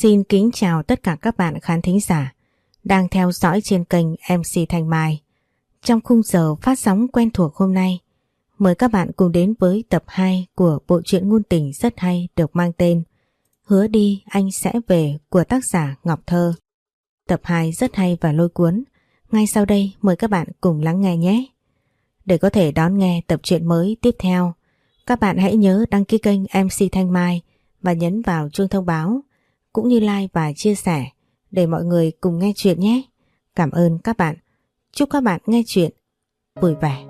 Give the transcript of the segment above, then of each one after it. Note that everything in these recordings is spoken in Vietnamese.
Xin kính chào tất cả các bạn khán thính giả đang theo dõi trên kênh MC Thanh Mai. Trong khung giờ phát sóng quen thuộc hôm nay, mời các bạn cùng đến với tập 2 của bộ truyện ngôn tình rất hay được mang tên Hứa đi anh sẽ về của tác giả Ngọc Thơ. Tập 2 rất hay và lôi cuốn. Ngay sau đây mời các bạn cùng lắng nghe nhé. Để có thể đón nghe tập truyện mới tiếp theo, các bạn hãy nhớ đăng ký kênh MC Thanh Mai và nhấn vào chuông thông báo, cũng như like và chia sẻ để mọi người cùng nghe chuyện nhé. Cảm ơn các bạn. Chúc các bạn nghe chuyện vui vẻ.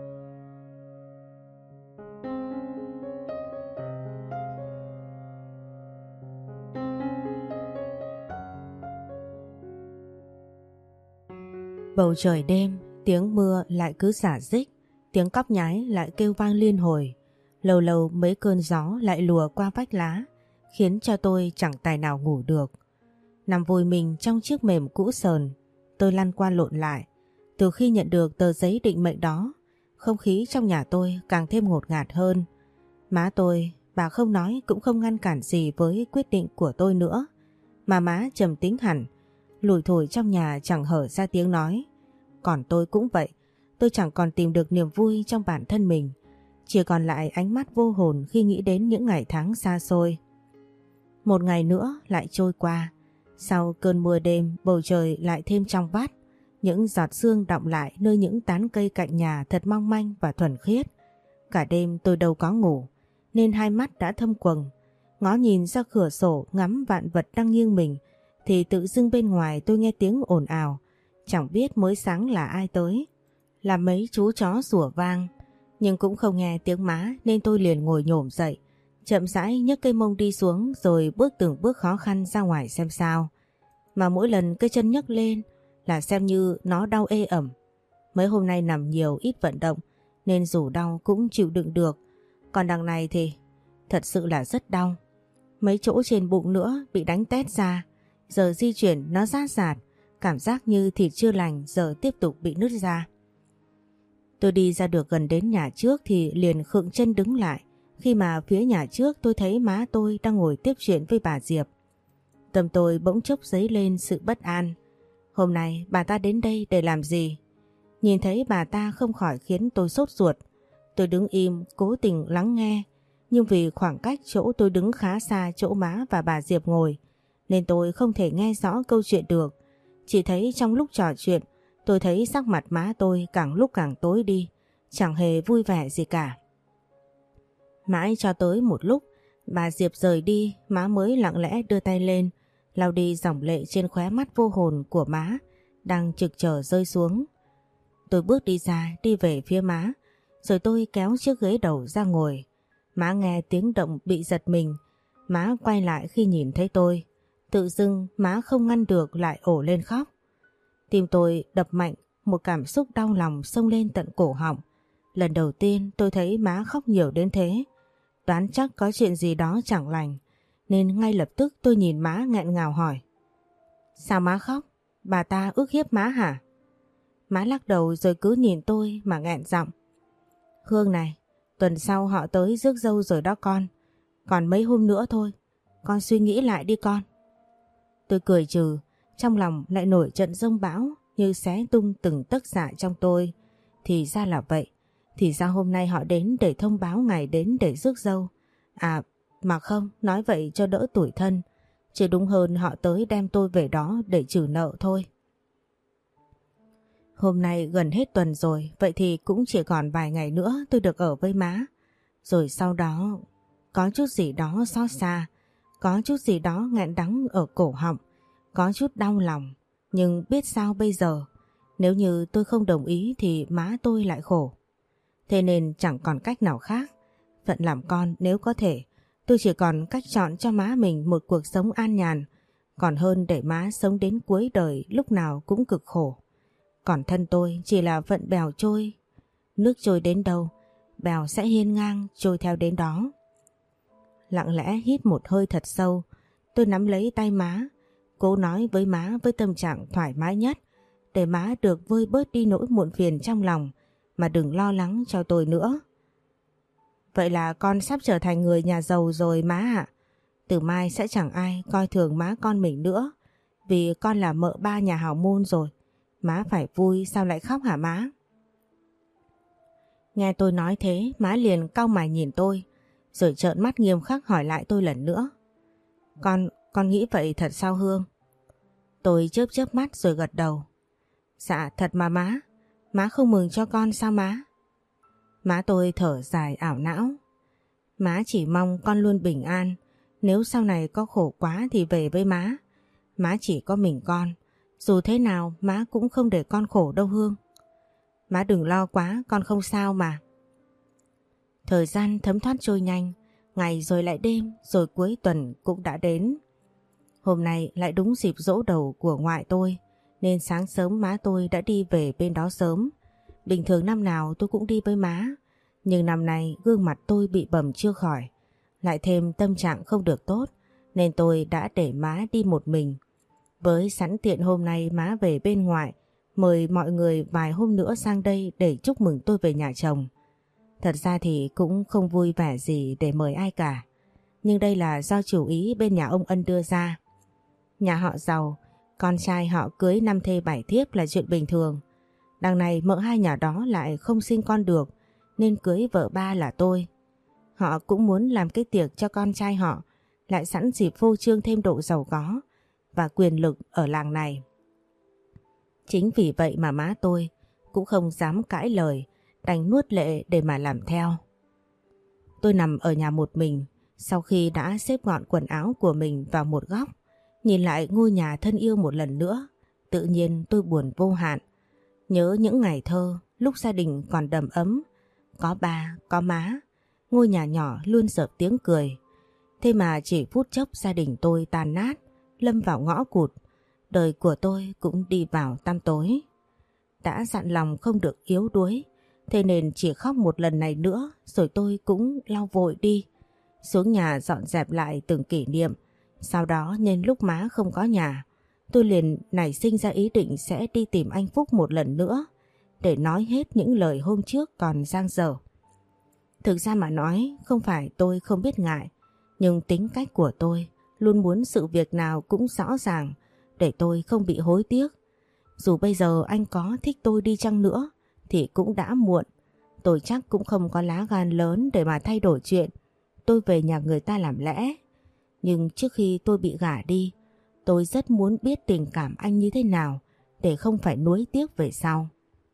Bầu trời đêm, tiếng mưa lại cứ rả rích, tiếng cóc nhái lại kêu vang liên hồi. Lâu lâu mấy cơn gió lại lùa qua vách lá, khiến cho tôi chẳng tài nào ngủ được. Nằm vùi mình trong chiếc mềm cũ sờn, tôi lăn qua lộn lại. Từ khi nhận được tờ giấy định mệnh đó, không khí trong nhà tôi càng thêm ngột ngạt hơn. Má tôi, bà không nói cũng không ngăn cản gì với quyết định của tôi nữa, mà má trầm tính hẳn, lủi thủi trong nhà chẳng hở ra tiếng nói. Còn tôi cũng vậy, tôi chẳng còn tìm được niềm vui trong bản thân mình, chỉ còn lại ánh mắt vô hồn khi nghĩ đến những ngày tháng xa xôi. Một ngày nữa lại trôi qua, sau cơn mưa đêm bầu trời lại thêm trong vắt, những giọt sương đọng lại nơi những tán cây cạnh nhà thật mong manh và thuần khiết. Cả đêm tôi đâu có ngủ, nên hai mắt đã thâm quầng, ngó nhìn ra cửa sổ ngắm vạn vật đang nghiêng mình, thì tự dưng bên ngoài tôi nghe tiếng ồn ào, chẳng biết mới sáng là ai tới. Là mấy chú chó sủa vang, nhưng cũng không nghe tiếng má nên tôi liền ngồi nhổm dậy, chậm rãi nhấc cây mông đi xuống rồi bước từng bước khó khăn ra ngoài xem sao. Mà mỗi lần cây chân nhấc lên là xem như nó đau ê ẩm. Mấy hôm nay nằm nhiều ít vận động nên dù đau cũng chịu đựng được. Còn đằng này thì thật sự là rất đau. Mấy chỗ trên bụng nữa bị đánh tét ra, giờ di chuyển nó rát rạt, cảm giác như thịt chưa lành giờ tiếp tục bị nứt ra. Tôi đi ra được gần đến nhà trước thì liền khựng chân đứng lại, khi mà phía nhà trước tôi thấy má tôi đang ngồi tiếp chuyện với bà Diệp. Tâm tôi bỗng chốc dấy lên sự bất an. Hôm nay bà ta đến đây để làm gì? Nhìn thấy bà ta không khỏi khiến tôi sốt ruột. Tôi đứng im cố tình lắng nghe, nhưng vì khoảng cách chỗ tôi đứng khá xa chỗ má và bà Diệp ngồi, nên tôi không thể nghe rõ câu chuyện được. Chỉ thấy trong lúc trò chuyện, tôi thấy sắc mặt má tôi càng lúc càng tối đi, chẳng hề vui vẻ gì cả. Mãi cho tới một lúc bà Diệp rời đi, má mới lặng lẽ đưa tay lên lau đi dòng lệ trên khóe mắt vô hồn của má đang trực chờ rơi xuống. Tôi bước đi ra, đi về phía má, rồi tôi kéo chiếc ghế đầu ra ngồi. Má nghe tiếng động bị giật mình, má quay lại khi nhìn thấy tôi. Tự dưng má không ngăn được lại ổ lên khóc. Tim tôi đập mạnh, một cảm xúc đau lòng xông lên tận cổ họng. Lần đầu tiên tôi thấy má khóc nhiều đến thế, đoán chắc có chuyện gì đó chẳng lành, nên ngay lập tức tôi nhìn má nghẹn ngào hỏi: Sao má khóc? Bà ta ức hiếp má hả? Má lắc đầu rồi cứ nhìn tôi mà nghẹn giọng: Hương này, tuần sau họ tới rước dâu rồi đó con. Còn mấy hôm nữa thôi, con suy nghĩ lại đi con. Tôi cười trừ, trong lòng lại nổi trận giông bão như xé tung từng tấc dạ trong tôi. Thì ra là vậy, thì ra hôm nay họ đến để thông báo ngày đến để rước dâu. À mà không, nói vậy cho đỡ tủi thân, chứ đúng hơn họ tới đem tôi về đó để trừ nợ thôi. Hôm nay gần hết tuần rồi, vậy thì cũng chỉ còn vài ngày nữa tôi được ở với má. Rồi sau đó có chút gì đó xót xa, có chút gì đó nghẹn đắng ở cổ họng, có chút đau lòng. Nhưng biết sao bây giờ, nếu như tôi không đồng ý thì má tôi lại khổ. Thế nên chẳng còn cách nào khác. Phận làm con nếu có thể, tôi chỉ còn cách chọn cho má mình một cuộc sống an nhàn, còn hơn để má sống đến cuối đời lúc nào cũng cực khổ. Còn thân tôi chỉ là vận bèo trôi, nước trôi đến đâu, bèo sẽ hiên ngang trôi theo đến đó. Lặng lẽ hít một hơi thật sâu, tôi nắm lấy tay má, cố nói với má với tâm trạng thoải mái nhất, để má được vơi bớt đi nỗi muộn phiền trong lòng, mà đừng lo lắng cho tôi nữa. Vậy là con sắp trở thành người nhà giàu rồi má ạ. Từ mai sẽ chẳng ai coi thường má con mình nữa, vì con là mợ ba nhà hào môn rồi. Má phải vui, sao lại khóc hả má? Nghe tôi nói thế, má liền cau mày nhìn tôi, rồi trợn mắt nghiêm khắc hỏi lại tôi lần nữa. Con nghĩ vậy thật sao Hương? Tôi chớp chớp mắt rồi gật đầu. Dạ thật mà má. Má không mừng cho con sao má? Má tôi thở dài ảo não. Má chỉ mong con luôn bình an. Nếu sau này có khổ quá thì về với má. Má chỉ có mình con. Dù thế nào má cũng không để con khổ đâu Hương. Má đừng lo quá, con không sao mà. Thời gian thấm thoát trôi nhanh. Ngày rồi lại đêm, rồi cuối tuần cũng đã đến. Hôm nay lại đúng dịp giỗ đầu của ngoại tôi, nên sáng sớm má tôi đã đi về bên đó sớm. Bình thường năm nào tôi cũng đi với má, nhưng năm nay gương mặt tôi bị bầm chưa khỏi. Lại thêm tâm trạng không được tốt, nên tôi đã để má đi một mình. Với sẵn tiện hôm nay má về bên ngoại, mời mọi người vài hôm nữa sang đây để chúc mừng tôi về nhà chồng. Thật ra thì cũng không vui vẻ gì để mời ai cả, nhưng đây là do chủ ý bên nhà ông Ân đưa ra. Nhà họ giàu, con trai họ cưới 5 thê 7 thiếp là chuyện bình thường. Đằng này mợ hai nhà đó lại không sinh con được, nên cưới vợ ba là tôi. Họ cũng muốn làm cái tiệc cho con trai họ, lại sẵn dịp phô trương thêm độ giàu có và quyền lực ở làng này. Chính vì vậy mà má tôi cũng không dám cãi lời, đành nuốt lệ để mà làm theo. Tôi nằm ở nhà một mình, sau khi đã xếp gọn quần áo của mình vào một góc, nhìn lại ngôi nhà thân yêu một lần nữa, tự nhiên tôi buồn vô hạn. Nhớ những ngày thơ, lúc gia đình còn đầm ấm, có ba, có má, ngôi nhà nhỏ luôn rợp tiếng cười. Thế mà chỉ phút chốc gia đình tôi tan nát, lâm vào ngõ cụt, đời của tôi cũng đi vào tăm tối. Đã dặn lòng không được yếu đuối, thế nên chỉ khóc một lần này nữa rồi tôi cũng lau vội đi, xuống nhà dọn dẹp lại từng kỷ niệm. Sau đó nhân lúc má không có nhà, tôi liền nảy sinh ra ý định sẽ đi tìm anh Phúc một lần nữa để nói hết những lời hôm trước còn dang dở. Thực ra mà nói, không phải tôi không biết ngại, nhưng tính cách của tôi luôn muốn sự việc nào cũng rõ ràng để tôi không bị hối tiếc. Dù bây giờ anh có thích tôi đi chăng nữa thì cũng đã muộn. Tôi chắc cũng không có lá gan lớn để mà thay đổi chuyện tôi về nhà người ta làm lẽ. Nhưng trước khi tôi bị gả đi, tôi rất muốn biết tình cảm anh như thế nào để không phải nuối tiếc về sau.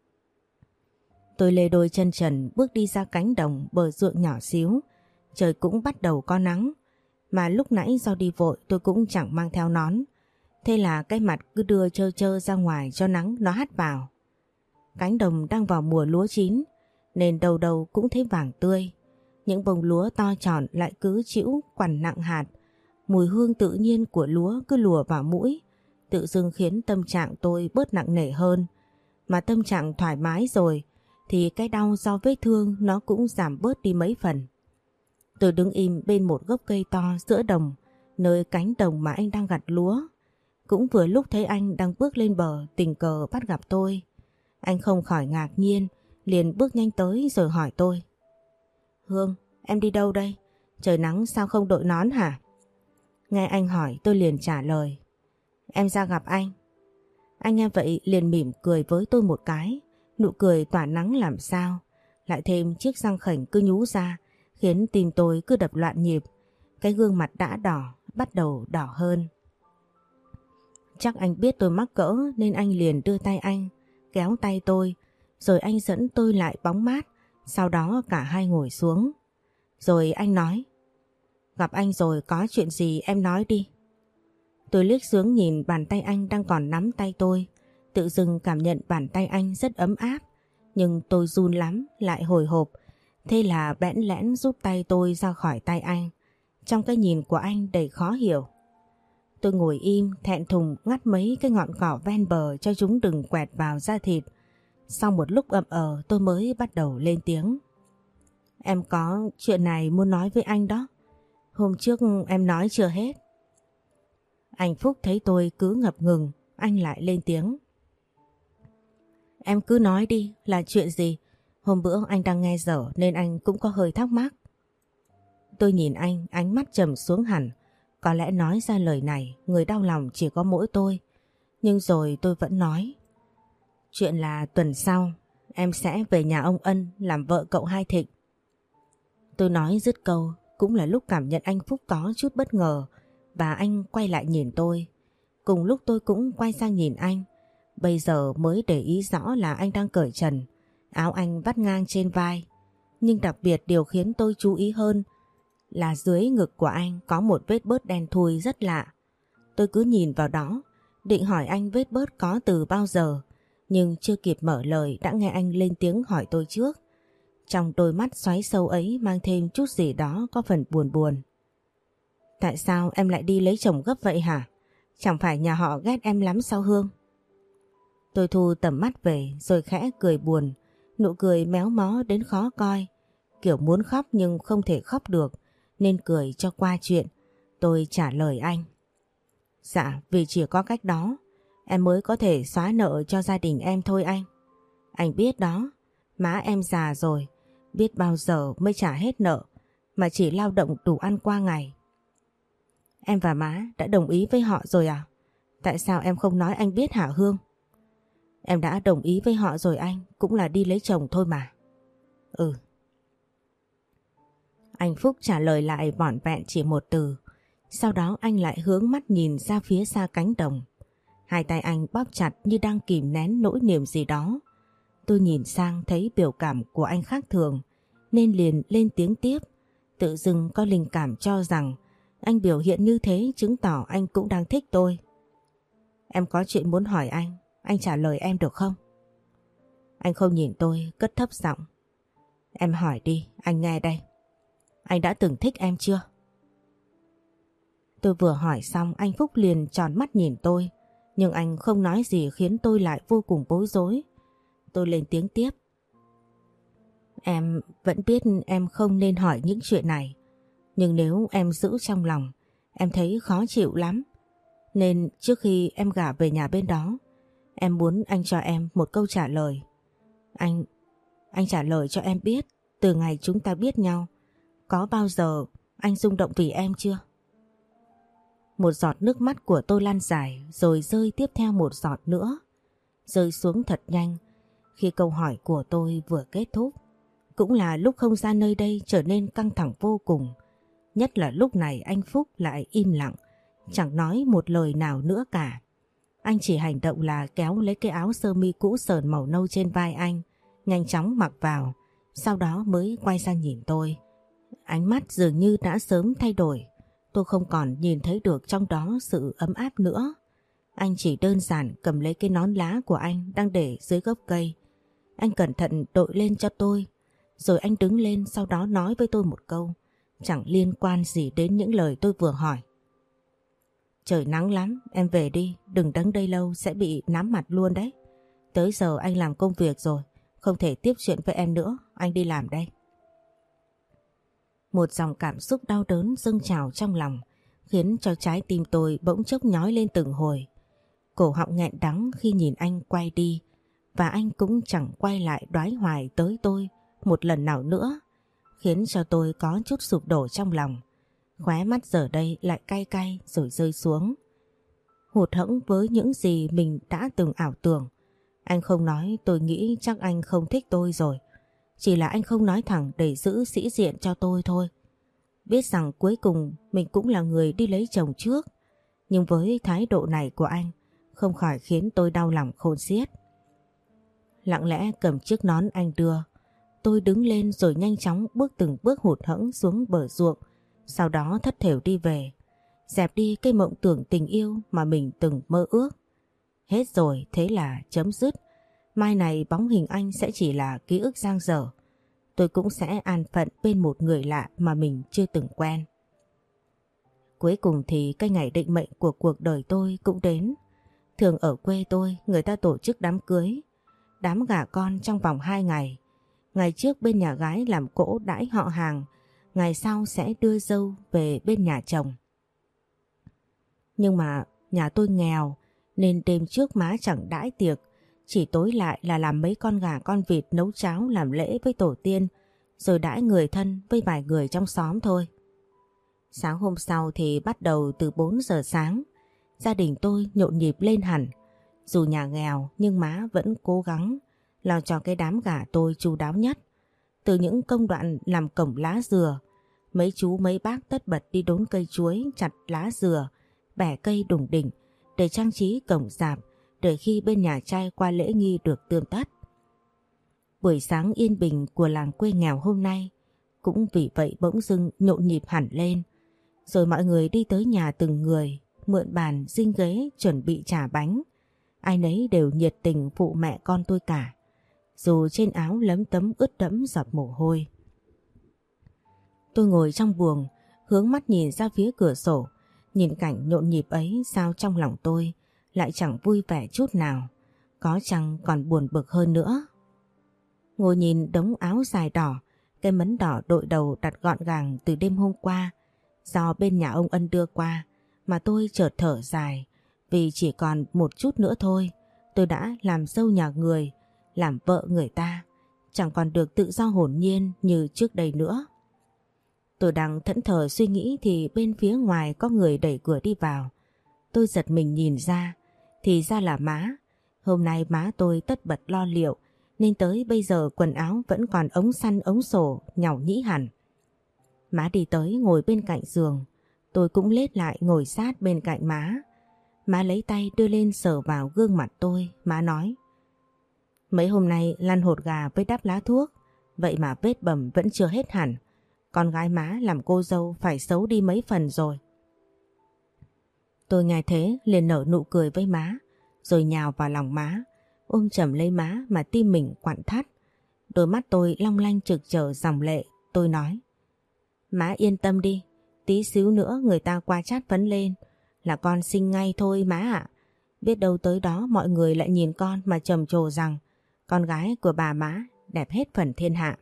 Tôi lê đôi chân trần bước đi ra cánh đồng bờ ruộng nhỏ xíu. Trời cũng bắt đầu có nắng, mà lúc nãy do đi vội tôi cũng chẳng mang theo nón. Thế là cái mặt cứ đưa trơ trơ ra ngoài cho nắng nó hắt vào. Cánh đồng đang vào mùa lúa chín, nên đầu đầu cũng thấy vàng tươi. Những bông lúa to tròn lại cứ chĩu quằn nặng hạt. Mùi hương tự nhiên của lúa cứ lùa vào mũi, tự dưng khiến tâm trạng tôi bớt nặng nề hơn. Mà tâm trạng thoải mái rồi thì cái đau do vết thương nó cũng giảm bớt đi mấy phần. Tôi đứng im bên một gốc cây to giữa đồng, nơi cánh đồng mà anh đang gặt lúa. Cũng vừa lúc thấy anh đang bước lên bờ tình cờ bắt gặp tôi. Anh không khỏi ngạc nhiên, liền bước nhanh tới rồi hỏi tôi. Hương, em đi đâu đây? Trời nắng sao không đội nón hả? Nghe anh hỏi tôi liền trả lời. Em ra gặp anh. Anh nghe vậy liền mỉm cười với tôi một cái, nụ cười tỏa nắng làm sao. Lại thêm chiếc răng khểnh cứ nhú ra, khiến tim tôi cứ đập loạn nhịp. Cái gương mặt đã đỏ, bắt đầu đỏ hơn. Chắc anh biết tôi mắc cỡ nên anh liền đưa tay anh, kéo tay tôi, rồi anh dẫn tôi lại bóng mát, sau đó cả hai ngồi xuống. Rồi anh nói, gặp anh rồi có chuyện gì em nói đi. Tôi liếc xuống nhìn bàn tay anh đang còn nắm tay tôi, tự dưng cảm nhận bàn tay anh rất ấm áp, nhưng tôi run lắm, lại hồi hộp, thế là bẽn lẽn rút tay tôi ra khỏi tay anh. Trong cái nhìn của anh đầy khó hiểu. Tôi ngồi im thẹn thùng ngắt mấy cái ngọn cỏ ven bờ cho chúng đừng quẹt vào da thịt. Sau một lúc ậm tôi mới bắt đầu lên tiếng. Em có chuyện này muốn nói với anh đó. Hôm trước em nói chưa hết. Anh Phúc thấy tôi cứ ngập ngừng, anh lại lên tiếng. Em cứ nói đi, là chuyện gì? Hôm bữa anh đang nghe dở nên anh cũng có hơi thắc mắc. Tôi nhìn anh, ánh mắt trầm xuống hẳn, Có lẽ nói ra lời này người đau lòng chỉ có mỗi tôi. Nhưng rồi tôi vẫn nói. Chuyện là tuần sau em sẽ về nhà ông Ân làm vợ cậu Hai Thịnh. Tôi nói dứt câu cũng là lúc cảm nhận anh Phúc có chút bất ngờ và anh quay lại nhìn tôi. Cùng lúc tôi cũng quay sang nhìn anh. Bây giờ mới để ý rõ là anh đang cởi trần, áo anh vắt ngang trên vai. Nhưng đặc biệt điều khiến tôi chú ý hơn là dưới ngực của anh có một vết bớt đen thui rất lạ. Tôi cứ nhìn vào đó, định hỏi anh vết bớt có từ bao giờ, nhưng chưa kịp mở lời đã nghe anh lên tiếng hỏi tôi trước. Trong đôi mắt xoáy sâu ấy mang thêm chút gì đó có phần buồn buồn. Tại sao em lại đi lấy chồng gấp vậy hả? Chẳng phải nhà họ ghét em lắm sao Hương? Tôi thu tầm mắt về rồi khẽ cười buồn, nụ cười méo mó đến khó coi. Kiểu muốn khóc nhưng không thể khóc được nên cười cho qua chuyện. Tôi trả lời anh. Dạ, vì chỉ có cách đó em mới có thể xóa nợ cho gia đình em thôi anh. Anh biết đó, má em già rồi, biết bao giờ mới trả hết nợ mà chỉ lao động đủ ăn qua ngày. Em và má đã đồng ý với họ rồi à? Tại sao em không nói anh biết hả Hương? Em đã đồng ý với họ rồi anh, cũng là đi lấy chồng thôi mà. Ừ. Anh Phúc trả lời lại vỏn vẹn chỉ một từ. Sau đó anh lại hướng mắt nhìn ra phía xa cánh đồng. Hai tay anh bóp chặt như đang kìm nén nỗi niềm gì đó. Tôi nhìn sang thấy biểu cảm của anh khác thường nên liền lên tiếng tiếp. Tự dưng có linh cảm cho rằng anh biểu hiện như thế chứng tỏ anh cũng đang thích tôi. Em có chuyện muốn hỏi anh trả lời em được không? Anh không nhìn tôi, cất thấp giọng. Em hỏi đi, anh nghe đây. Anh đã từng thích em chưa? Tôi vừa hỏi xong anh Phúc liền tròn mắt nhìn tôi. Nhưng anh không nói gì khiến tôi lại vô cùng bối rối. Tôi lên tiếng tiếp. Em vẫn biết em không nên hỏi những chuyện này. Nhưng nếu em giữ trong lòng, em thấy khó chịu lắm. Nên trước khi em gả về nhà bên đó, em muốn anh cho em một câu trả lời. Anh trả lời cho em biết, từ ngày chúng ta biết nhau, có bao giờ anh rung động vì em chưa? Một giọt nước mắt của tôi lan dài rồi rơi tiếp theo một giọt nữa. Rơi xuống thật nhanh khi câu hỏi của tôi vừa kết thúc. Cũng là lúc không gian nơi đây trở nên căng thẳng vô cùng. Nhất là lúc này anh Phúc lại im lặng, chẳng nói một lời nào nữa cả. Anh chỉ hành động là kéo lấy cái áo sơ mi cũ sờn màu nâu trên vai anh, nhanh chóng mặc vào, sau đó mới quay sang nhìn tôi. Ánh mắt dường như đã sớm thay đổi, tôi không còn nhìn thấy được trong đó sự ấm áp nữa. Anh chỉ đơn giản cầm lấy cái nón lá của anh đang để dưới gốc cây. Anh cẩn thận đội lên cho tôi, rồi anh đứng lên sau đó nói với tôi một câu, chẳng liên quan gì đến những lời tôi vừa hỏi. Trời nắng lắm, em về đi, đừng đứng đây lâu sẽ bị nám mặt luôn đấy. Tới giờ anh làm công việc rồi, không thể tiếp chuyện với em nữa, anh đi làm đây. Một dòng cảm xúc đau đớn dâng trào trong lòng, khiến cho trái tim tôi bỗng chốc nhói lên từng hồi. Cổ họng nghẹn đắng khi nhìn anh quay đi, và anh cũng chẳng quay lại đoái hoài tới tôi một lần nào nữa, khiến cho tôi có chút sụp đổ trong lòng. Khóe mắt giờ đây lại cay cay rồi rơi xuống. Hụt hẫng với những gì mình đã từng ảo tưởng. Anh không nói tôi nghĩ chắc anh không thích tôi rồi. Chỉ là anh không nói thẳng để giữ sĩ diện cho tôi thôi. Biết rằng cuối cùng mình cũng là người đi lấy chồng trước. Nhưng với thái độ này của anh không khỏi khiến tôi đau lòng khôn xiết. Lặng lẽ cầm chiếc nón anh đưa, tôi đứng lên rồi nhanh chóng bước từng bước hụt hẫng xuống bờ ruộng. Sau đó thất thểu đi về, dẹp đi cái mộng tưởng tình yêu mà mình từng mơ ước. Hết rồi, thế là chấm dứt. Mai này bóng hình anh sẽ chỉ là ký ức dang dở. Tôi cũng sẽ an phận bên một người lạ mà mình chưa từng quen. Cuối cùng thì cái ngày định mệnh của cuộc đời tôi cũng đến. Thường ở quê tôi người ta tổ chức đám cưới, đám gả con trong vòng 2 ngày. Ngày trước bên nhà gái làm cỗ đãi họ hàng, ngày sau sẽ đưa dâu về bên nhà chồng. Nhưng mà nhà tôi nghèo nên đêm trước má chẳng đãi tiệc, chỉ tối lại là làm mấy con gà con vịt nấu cháo làm lễ với tổ tiên, rồi đãi người thân với vài người trong xóm thôi. Sáng hôm sau thì bắt đầu từ 4 giờ sáng, gia đình tôi nhộn nhịp lên hẳn. Dù nhà nghèo nhưng má vẫn cố gắng lo cho cái đám gả tôi chu đáo nhất. Từ những công đoạn làm cổng lá dừa, mấy chú mấy bác tất bật đi đốn cây chuối, chặt lá dừa, bẻ cây đủng đỉnh để trang trí cổng rạp, để khi bên nhà trai qua lễ nghi được tươm tất. Buổi sáng yên bình của làng quê nghèo hôm nay cũng vì vậy bỗng dưng nhộn nhịp hẳn lên. Rồi mọi người đi tới nhà từng người, mượn bàn dinh ghế chuẩn bị trả bánh. Ai nấy đều nhiệt tình phụ mẹ con tôi cả, dù trên áo lấm tấm ướt đẫm giọt mồ hôi. Tôi ngồi trong buồng, hướng mắt nhìn ra phía cửa sổ, nhìn cảnh nhộn nhịp ấy sao trong lòng tôi lại chẳng vui vẻ chút nào, có chăng còn buồn bực hơn nữa. Ngồi nhìn đống áo dài đỏ, cái mấn đỏ đội đầu đặt gọn gàng từ đêm hôm qua, do bên nhà ông Ân đưa qua, mà tôi chợt thở dài, vì chỉ còn một chút nữa thôi, tôi đã làm dâu nhà người, làm vợ người ta, chẳng còn được tự do hồn nhiên như trước đây nữa. Tôi đang thẫn thờ suy nghĩ thì bên phía ngoài có người đẩy cửa đi vào. Tôi giật mình nhìn ra, thì ra là má. Hôm nay má tôi tất bật lo liệu, nên tới bây giờ quần áo vẫn còn ống săn ống sổ nhàu nhĩ hẳn. Má đi tới ngồi bên cạnh giường, tôi cũng lết lại ngồi sát bên cạnh má. Má lấy tay đưa lên sờ vào gương mặt tôi, má nói: mấy hôm nay lăn hột gà với đắp lá thuốc, vậy mà vết bầm vẫn chưa hết hẳn. Con gái má làm cô dâu phải xấu đi mấy phần rồi. Tôi nghe thế liền nở nụ cười với má, rồi nhào vào lòng má, ôm chầm lấy má mà tim mình quặn thắt. Đôi mắt tôi long lanh trực trở dòng lệ, tôi nói: má yên tâm đi, tí xíu nữa người ta qua chát phấn lên là con sinh ngay thôi má ạ. Biết đâu tới đó mọi người lại nhìn con mà trầm trồ rằng con gái của bà má đẹp hết phần thiên hạ.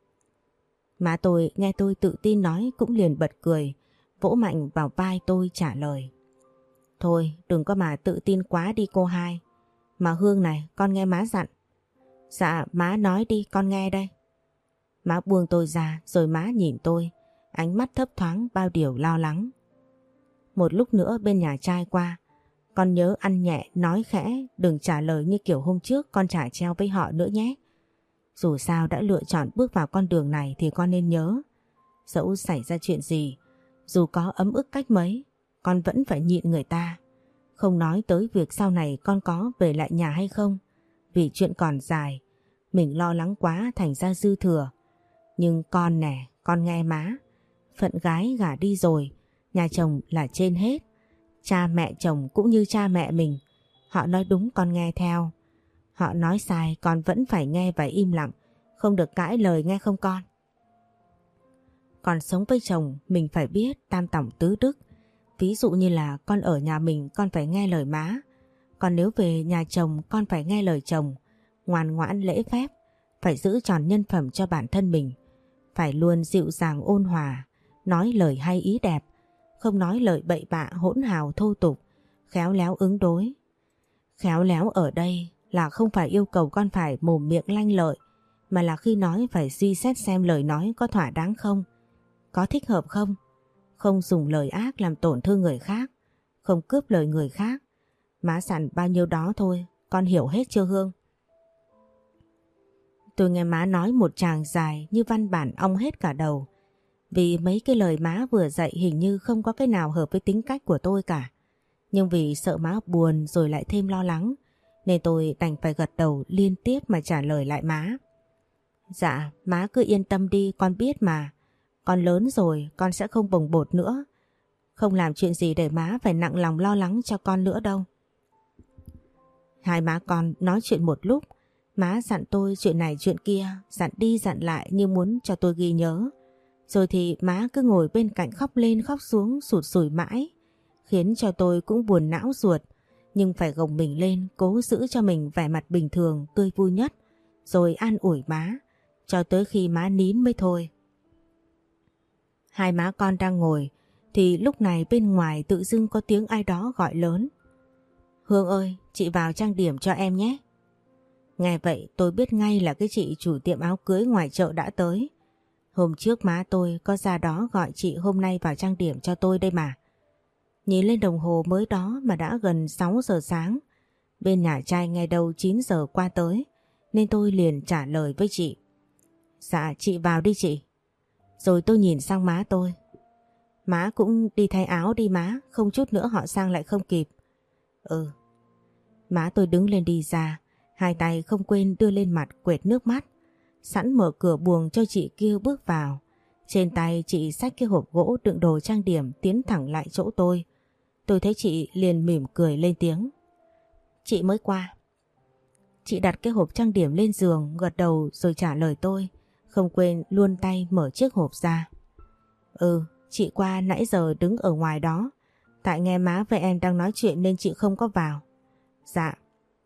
Má tôi nghe tôi tự tin nói cũng liền bật cười, vỗ mạnh vào vai tôi trả lời: thôi đừng có mà tự tin quá đi cô hai. Mà Hương này, con nghe má dặn. Dạ má nói đi, con nghe đây. Má buông tôi ra rồi má nhìn tôi, ánh mắt thấp thoáng bao điều lo lắng. Một lúc nữa bên nhà trai qua, con nhớ ăn nhẹ nói khẽ, đừng trả lời như kiểu hôm trước con trả treo với họ nữa nhé. Dù sao đã lựa chọn bước vào con đường này thì con nên nhớ, dẫu xảy ra chuyện gì, dù có ấm ức cách mấy, con vẫn phải nhịn người ta. Không nói tới việc sau này con có về lại nhà hay không, vì chuyện còn dài, mình lo lắng quá thành ra dư thừa. Nhưng con nè, con nghe má, phận gái gả đi rồi, nhà chồng là trên hết. Cha mẹ chồng cũng như cha mẹ mình, họ nói đúng con nghe theo, họ nói sai con vẫn phải nghe và im lặng, không được cãi lời nghe không con. Còn sống với chồng mình phải biết tam tòng tứ đức. Ví dụ như là con ở nhà mình con phải nghe lời má, còn nếu về nhà chồng con phải nghe lời chồng, ngoan ngoãn lễ phép, phải giữ tròn nhân phẩm cho bản thân mình, phải luôn dịu dàng ôn hòa, nói lời hay ý đẹp, không nói lời bậy bạ hỗn hào thô tục, khéo léo ứng đối. Khéo léo ở đây là không phải yêu cầu con phải mồm miệng lanh lợi, mà là khi nói phải suy xét xem lời nói có thỏa đáng không, có thích hợp không, không dùng lời ác làm tổn thương người khác, không cướp lời người khác. Má dặn bao nhiêu đó thôi, con hiểu hết chưa Hương? Tôi nghe má nói một tràng dài như văn bản ong hết cả đầu, vì mấy cái lời má vừa dạy hình như không có cái nào hợp với tính cách của tôi cả. Nhưng vì sợ má buồn rồi lại thêm lo lắng, nên tôi đành phải gật đầu liên tiếp mà trả lời lại má. Dạ, má cứ yên tâm đi, con biết mà. Con lớn rồi, con sẽ không bồng bột nữa. Không làm chuyện gì để má phải nặng lòng lo lắng cho con nữa đâu. Hai má con nói chuyện một lúc, má dặn tôi chuyện này chuyện kia, dặn đi dặn lại như muốn cho tôi ghi nhớ. Rồi thì má cứ ngồi bên cạnh khóc lên khóc xuống sụt sùi mãi, khiến cho tôi cũng buồn não ruột, nhưng phải gồng mình lên cố giữ cho mình vẻ mặt bình thường tươi vui nhất, rồi an ủi má, cho tới khi má nín mới thôi. Hai má con đang ngồi thì lúc này bên ngoài tự dưng có tiếng ai đó gọi lớn: Hương ơi, chị vào trang điểm cho em nhé. Nghe vậy tôi biết ngay là cái chị chủ tiệm áo cưới ngoài chợ đã tới. Hôm trước má tôi có ra đó gọi chị hôm nay vào trang điểm cho tôi đây mà. Nhìn lên đồng hồ mới đó mà đã gần 6 giờ sáng. Bên nhà trai nghe đâu 9 giờ qua tới, nên tôi liền trả lời với chị. Dạ chị vào đi chị. Rồi tôi nhìn sang má tôi. Má cũng đi thay áo đi má, không chút nữa họ sang lại không kịp. Ừ. Má tôi đứng lên đi ra, hai tay không quên đưa lên mặt quệt nước mắt. Sẵn mở cửa buồng cho chị kia bước vào. Trên tay chị xách cái hộp gỗ đựng đồ trang điểm tiến thẳng lại chỗ tôi. Tôi thấy chị liền mỉm cười lên tiếng. Chị mới qua. Chị đặt cái hộp trang điểm lên giường, gật đầu rồi trả lời tôi, không quên luồn tay mở chiếc hộp ra. Ừ, chị qua nãy giờ đứng ở ngoài đó. Tại nghe má với em đang nói chuyện nên chị không có vào. Dạ.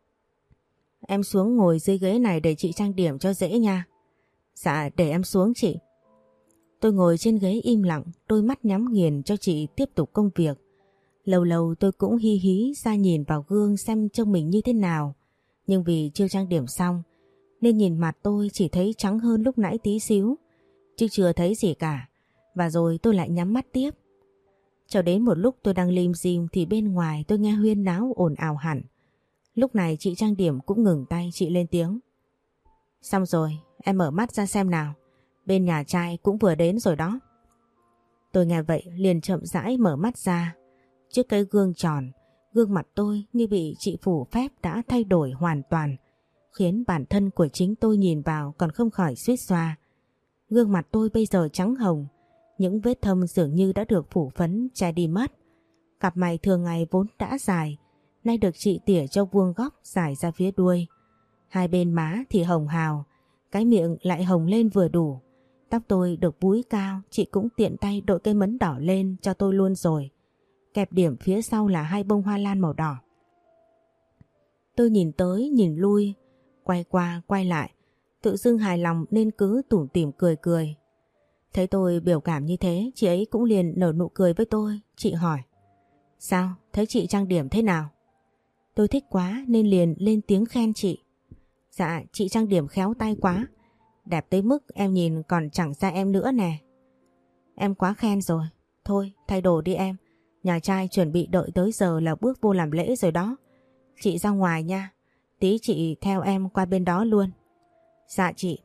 Em xuống ngồi dưới ghế này để chị trang điểm cho dễ nha. Dạ, để em xuống chị. Tôi ngồi trên ghế im lặng, đôi mắt nhắm nghiền cho chị tiếp tục công việc. Lâu lâu tôi cũng hí hí ra nhìn vào gương xem trông mình như thế nào. Nhưng vì chưa trang điểm xong nên nhìn mặt tôi chỉ thấy trắng hơn lúc nãy tí xíu, chứ chưa thấy gì cả. Và rồi tôi lại nhắm mắt tiếp. Cho đến một lúc tôi đang lim dim thì bên ngoài tôi nghe huyên náo ồn ào hẳn. Lúc này chị trang điểm cũng ngừng tay, chị lên tiếng. Xong rồi, em mở mắt ra xem nào. Bên nhà trai cũng vừa đến rồi đó. Tôi nghe vậy liền chậm rãi mở mắt ra. Trước cái gương tròn, gương mặt tôi như bị chị phủ phép đã thay đổi hoàn toàn, khiến bản thân của chính tôi nhìn vào còn không khỏi suýt xoa. Gương mặt tôi bây giờ trắng hồng, những vết thâm dường như đã được phủ phấn che đi mất. Cặp mày thường ngày vốn đã dài, nay được chị tỉa cho vuông góc dài ra phía đuôi. Hai bên má thì hồng hào, cái miệng lại hồng lên vừa đủ. Tóc tôi được búi cao, chị cũng tiện tay đội cây mấn đỏ lên cho tôi luôn rồi. Kẹp điểm phía sau là hai bông hoa lan màu đỏ. Tôi nhìn tới nhìn lui, quay qua quay lại, tự dưng hài lòng nên cứ tủm tỉm cười cười. Thấy tôi biểu cảm như thế, chị ấy cũng liền nở nụ cười với tôi. Chị hỏi, sao, thấy chị trang điểm thế nào? Tôi thích quá nên liền lên tiếng khen chị. Dạ, chị trang điểm khéo tay quá, đẹp tới mức em nhìn còn chẳng ra em nữa nè. Em quá khen rồi, thôi thay đồ đi em. Nhà trai chuẩn bị đợi tới giờ là bước vô làm lễ rồi đó. Chị ra ngoài nha, tí chị theo em qua bên đó luôn. Dạ chị.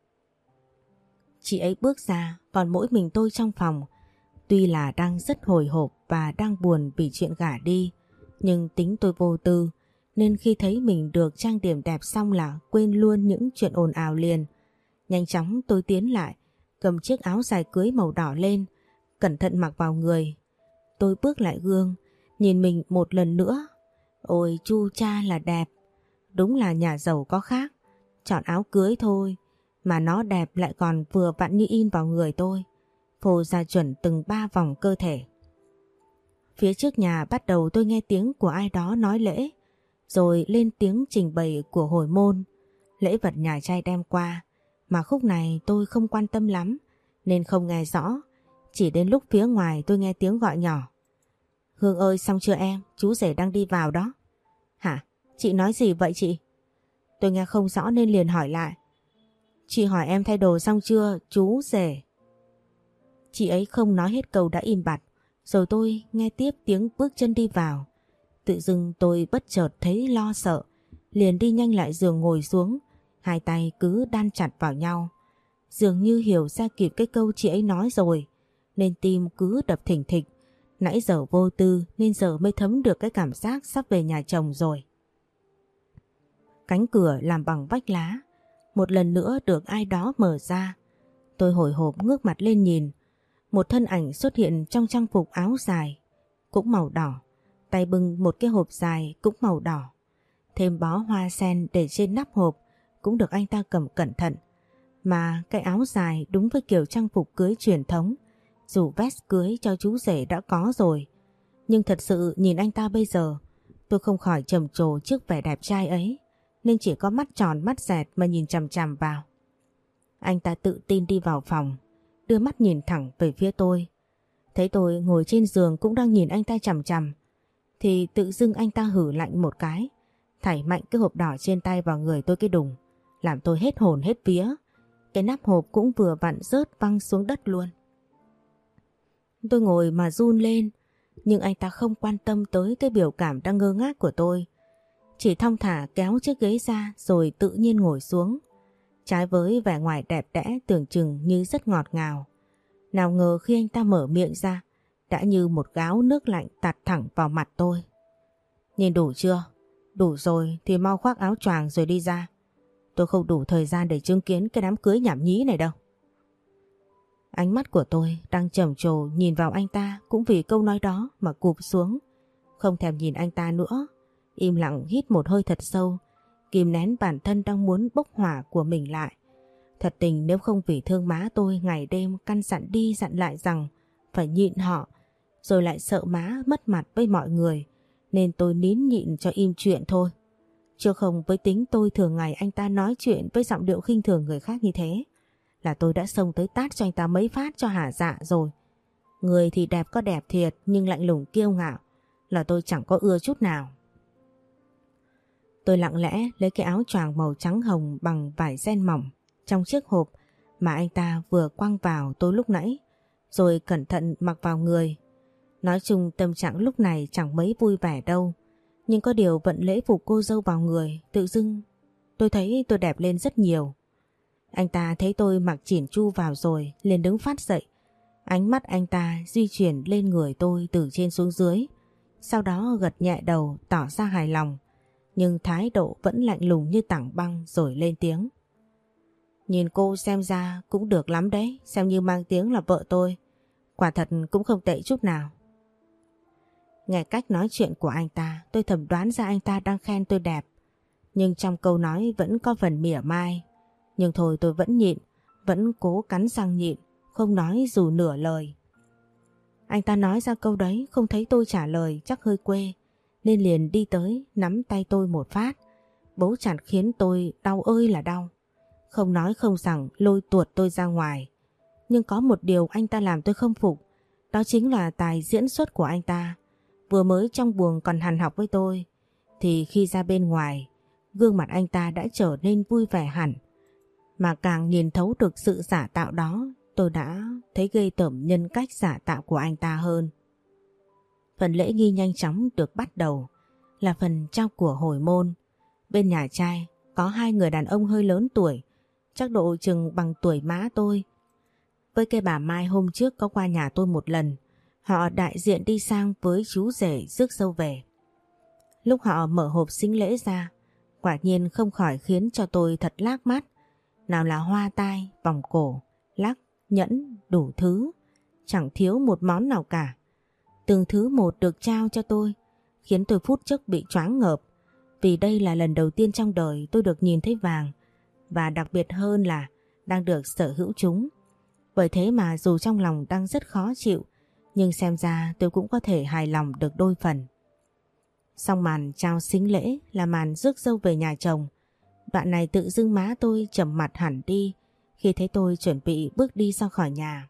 Chị ấy bước ra, còn mỗi mình tôi trong phòng. Tuy là đang rất hồi hộp và đang buồn vì chuyện gả đi, nhưng tính tôi vô tư, nên khi thấy mình được trang điểm đẹp xong là quên luôn những chuyện ồn ào liền. Nhanh chóng tôi tiến lại, cầm chiếc áo dài cưới màu đỏ lên, cẩn thận mặc vào người. Tôi bước lại gương, nhìn mình một lần nữa. Ôi chu cha là đẹp, đúng là nhà giàu có khác. Chọn áo cưới thôi mà nó đẹp lại còn vừa vặn như in vào người tôi, phô ra chuẩn từng 3 vòng cơ thể. Phía trước nhà bắt đầu tôi nghe tiếng của ai đó nói lễ, rồi lên tiếng trình bày của hồi môn. Lễ vật nhà trai đem qua, mà khúc này tôi không quan tâm lắm nên không nghe rõ. Chỉ đến lúc phía ngoài tôi nghe tiếng gọi nhỏ. Hương ơi, xong chưa em? Chú rể đang đi vào đó. Hả? Chị nói gì vậy chị? Tôi nghe không rõ nên liền hỏi lại. Chị hỏi em thay đồ xong chưa, chú rể? Chị ấy không nói hết câu đã im bặt. Rồi tôi nghe tiếp tiếng bước chân đi vào. Tự dưng tôi bất chợt thấy lo sợ, liền đi nhanh lại giường ngồi xuống, hai tay cứ đan chặt vào nhau. Dường như hiểu ra kịp cái câu chị ấy nói rồi, nên tim cứ đập thình thịch. Nãy giờ vô tư nên giờ mới thấm được cái cảm giác sắp về nhà chồng rồi. Cánh cửa làm bằng vách lá một lần nữa được ai đó mở ra. Tôi hồi hộp ngước mặt lên nhìn. Một thân ảnh xuất hiện trong trang phục áo dài cũng màu đỏ, tay bưng một cái hộp dài cũng màu đỏ. Thêm bó hoa sen để trên nắp hộp cũng được anh ta cầm cẩn thận. Mà cái áo dài đúng với kiểu trang phục cưới truyền thống. Dù vest cưới cho chú rể đã có rồi, nhưng thật sự nhìn anh ta bây giờ, tôi không khỏi trầm trồ trước vẻ đẹp trai ấy, nên chỉ có mắt tròn mắt dẹt mà nhìn chằm chằm vào. Anh ta tự tin đi vào phòng, đưa mắt nhìn thẳng về phía tôi. Thấy tôi ngồi trên giường cũng đang nhìn anh ta chằm chằm, thì tự dưng anh ta hử lạnh một cái, thảy mạnh cái hộp đỏ trên tay vào người tôi cái đùng, làm tôi hết hồn hết vía. Cái nắp hộp cũng vừa vặn rớt văng xuống đất luôn. Tôi ngồi mà run lên, nhưng anh ta không quan tâm tới cái biểu cảm đang ngơ ngác của tôi. Chỉ thong thả kéo chiếc ghế ra rồi tự nhiên ngồi xuống. Trái với vẻ ngoài đẹp đẽ tưởng chừng như rất ngọt ngào. Nào ngờ khi anh ta mở miệng ra, đã như một gáo nước lạnh tạt thẳng vào mặt tôi. Nhìn đủ chưa? Đủ rồi thì mau khoác áo choàng rồi đi ra. Tôi không đủ thời gian để chứng kiến cái đám cưới nhảm nhí này đâu. Ánh mắt của tôi đang trầm trồ nhìn vào anh ta cũng vì câu nói đó mà cụp xuống. Không thèm nhìn anh ta nữa. Im lặng hít một hơi thật sâu, kìm nén bản thân đang muốn bốc hỏa của mình lại. Thật tình nếu không vì thương má tôi ngày đêm căn dặn đi dặn lại rằng phải nhịn họ, rồi lại sợ má mất mặt với mọi người, nên tôi nín nhịn cho im chuyện thôi. Chứ không với tính tôi thường ngày anh ta nói chuyện với giọng điệu khinh thường người khác như thế, là tôi đã xông tới tát cho anh ta mấy phát cho hả dạ rồi. Người thì đẹp có đẹp thiệt nhưng lạnh lùng kiêu ngạo là tôi chẳng có ưa chút nào. Tôi lặng lẽ lấy cái áo choàng màu trắng hồng bằng vải ren mỏng trong chiếc hộp mà anh ta vừa quăng vào tôi lúc nãy, rồi cẩn thận mặc vào người. Nói chung tâm trạng lúc này chẳng mấy vui vẻ đâu, nhưng có điều vận lễ phục cô dâu vào người, tự dưng tôi thấy tôi đẹp lên rất nhiều. Anh ta thấy tôi mặc chỉn chu vào rồi liền đứng phát dậy. Ánh mắt anh ta di chuyển lên người tôi từ trên xuống dưới, sau đó gật nhẹ đầu tỏ ra hài lòng, nhưng thái độ vẫn lạnh lùng như tảng băng rồi lên tiếng. Nhìn cô xem ra cũng được lắm đấy, xem như mang tiếng là vợ tôi. Quả thật cũng không tệ chút nào. Nghe cách nói chuyện của anh ta, tôi thầm đoán ra anh ta đang khen tôi đẹp. Nhưng trong câu nói vẫn có phần mỉa mai. Nhưng thôi tôi vẫn nhịn, vẫn cố cắn răng nhịn, không nói dù nửa lời. Anh ta nói ra câu đấy không thấy tôi trả lời chắc hơi quê, nên liền đi tới nắm tay tôi một phát, bấu chặt khiến tôi đau ơi là đau. Không nói không rằng lôi tuột tôi ra ngoài. Nhưng có một điều anh ta làm tôi không phục, đó chính là tài diễn xuất của anh ta. Vừa mới trong buồng còn hằn học với tôi, thì khi ra bên ngoài, gương mặt anh ta đã trở nên vui vẻ hẳn. Mà càng nhìn thấu được sự giả tạo đó, tôi đã thấy ghê tởm nhân cách giả tạo của anh ta hơn. Phần lễ nghi nhanh chóng được bắt đầu, là phần trao của hồi môn. Bên nhà trai có hai người đàn ông hơi lớn tuổi, chắc độ chừng bằng tuổi má tôi. Với cái bà Mai hôm trước có qua nhà tôi một lần, họ đại diện đi sang với chú rể rước dâu về. Lúc họ mở hộp sính lễ ra, quả nhiên không khỏi khiến cho tôi thật lác mắt. Nào là hoa tai, vòng cổ, lắc, nhẫn, đủ thứ, chẳng thiếu một món nào cả. Từng thứ một được trao cho tôi, khiến tôi phút chốc bị choáng ngợp. Vì đây là lần đầu tiên trong đời tôi được nhìn thấy vàng, và đặc biệt hơn là đang được sở hữu chúng. Bởi thế mà dù trong lòng đang rất khó chịu, nhưng xem ra tôi cũng có thể hài lòng được đôi phần. Xong màn trao sính lễ là màn rước dâu về nhà chồng. Đoạn này tự dưng má tôi trầm mặt hẳn đi khi thấy tôi chuẩn bị bước đi ra khỏi nhà.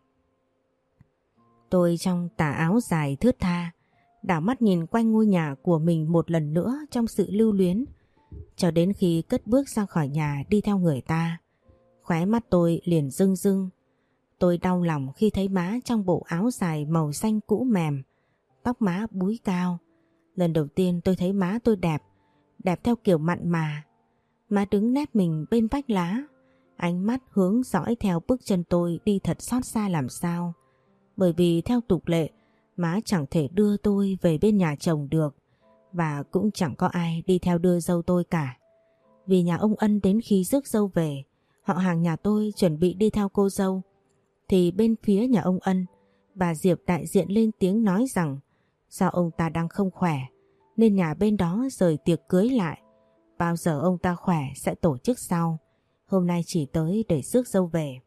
Tôi trong tà áo dài thướt tha, đảo mắt nhìn quanh ngôi nhà của mình một lần nữa trong sự lưu luyến, cho đến khi cất bước ra khỏi nhà đi theo người ta. Khóe mắt tôi liền rưng rưng. Tôi đau lòng khi thấy má trong bộ áo dài màu xanh cũ mềm, tóc má búi cao. Lần đầu tiên tôi thấy má tôi đẹp, đẹp theo kiểu mặn mà. Má đứng nép mình bên vách lá, ánh mắt hướng dõi theo bước chân tôi đi thật xót xa làm sao. Bởi vì theo tục lệ, má chẳng thể đưa tôi về bên nhà chồng được, và cũng chẳng có ai đi theo đưa dâu tôi cả. Vì nhà ông Ân đến khi rước dâu về, họ hàng nhà tôi chuẩn bị đi theo cô dâu, thì bên phía nhà ông Ân, bà Diệp đại diện lên tiếng nói rằng do ông ta đang không khỏe nên nhà bên đó rời tiệc cưới lại. Bao giờ ông ta khỏe sẽ tổ chức sau, hôm nay chỉ tới để rước dâu về.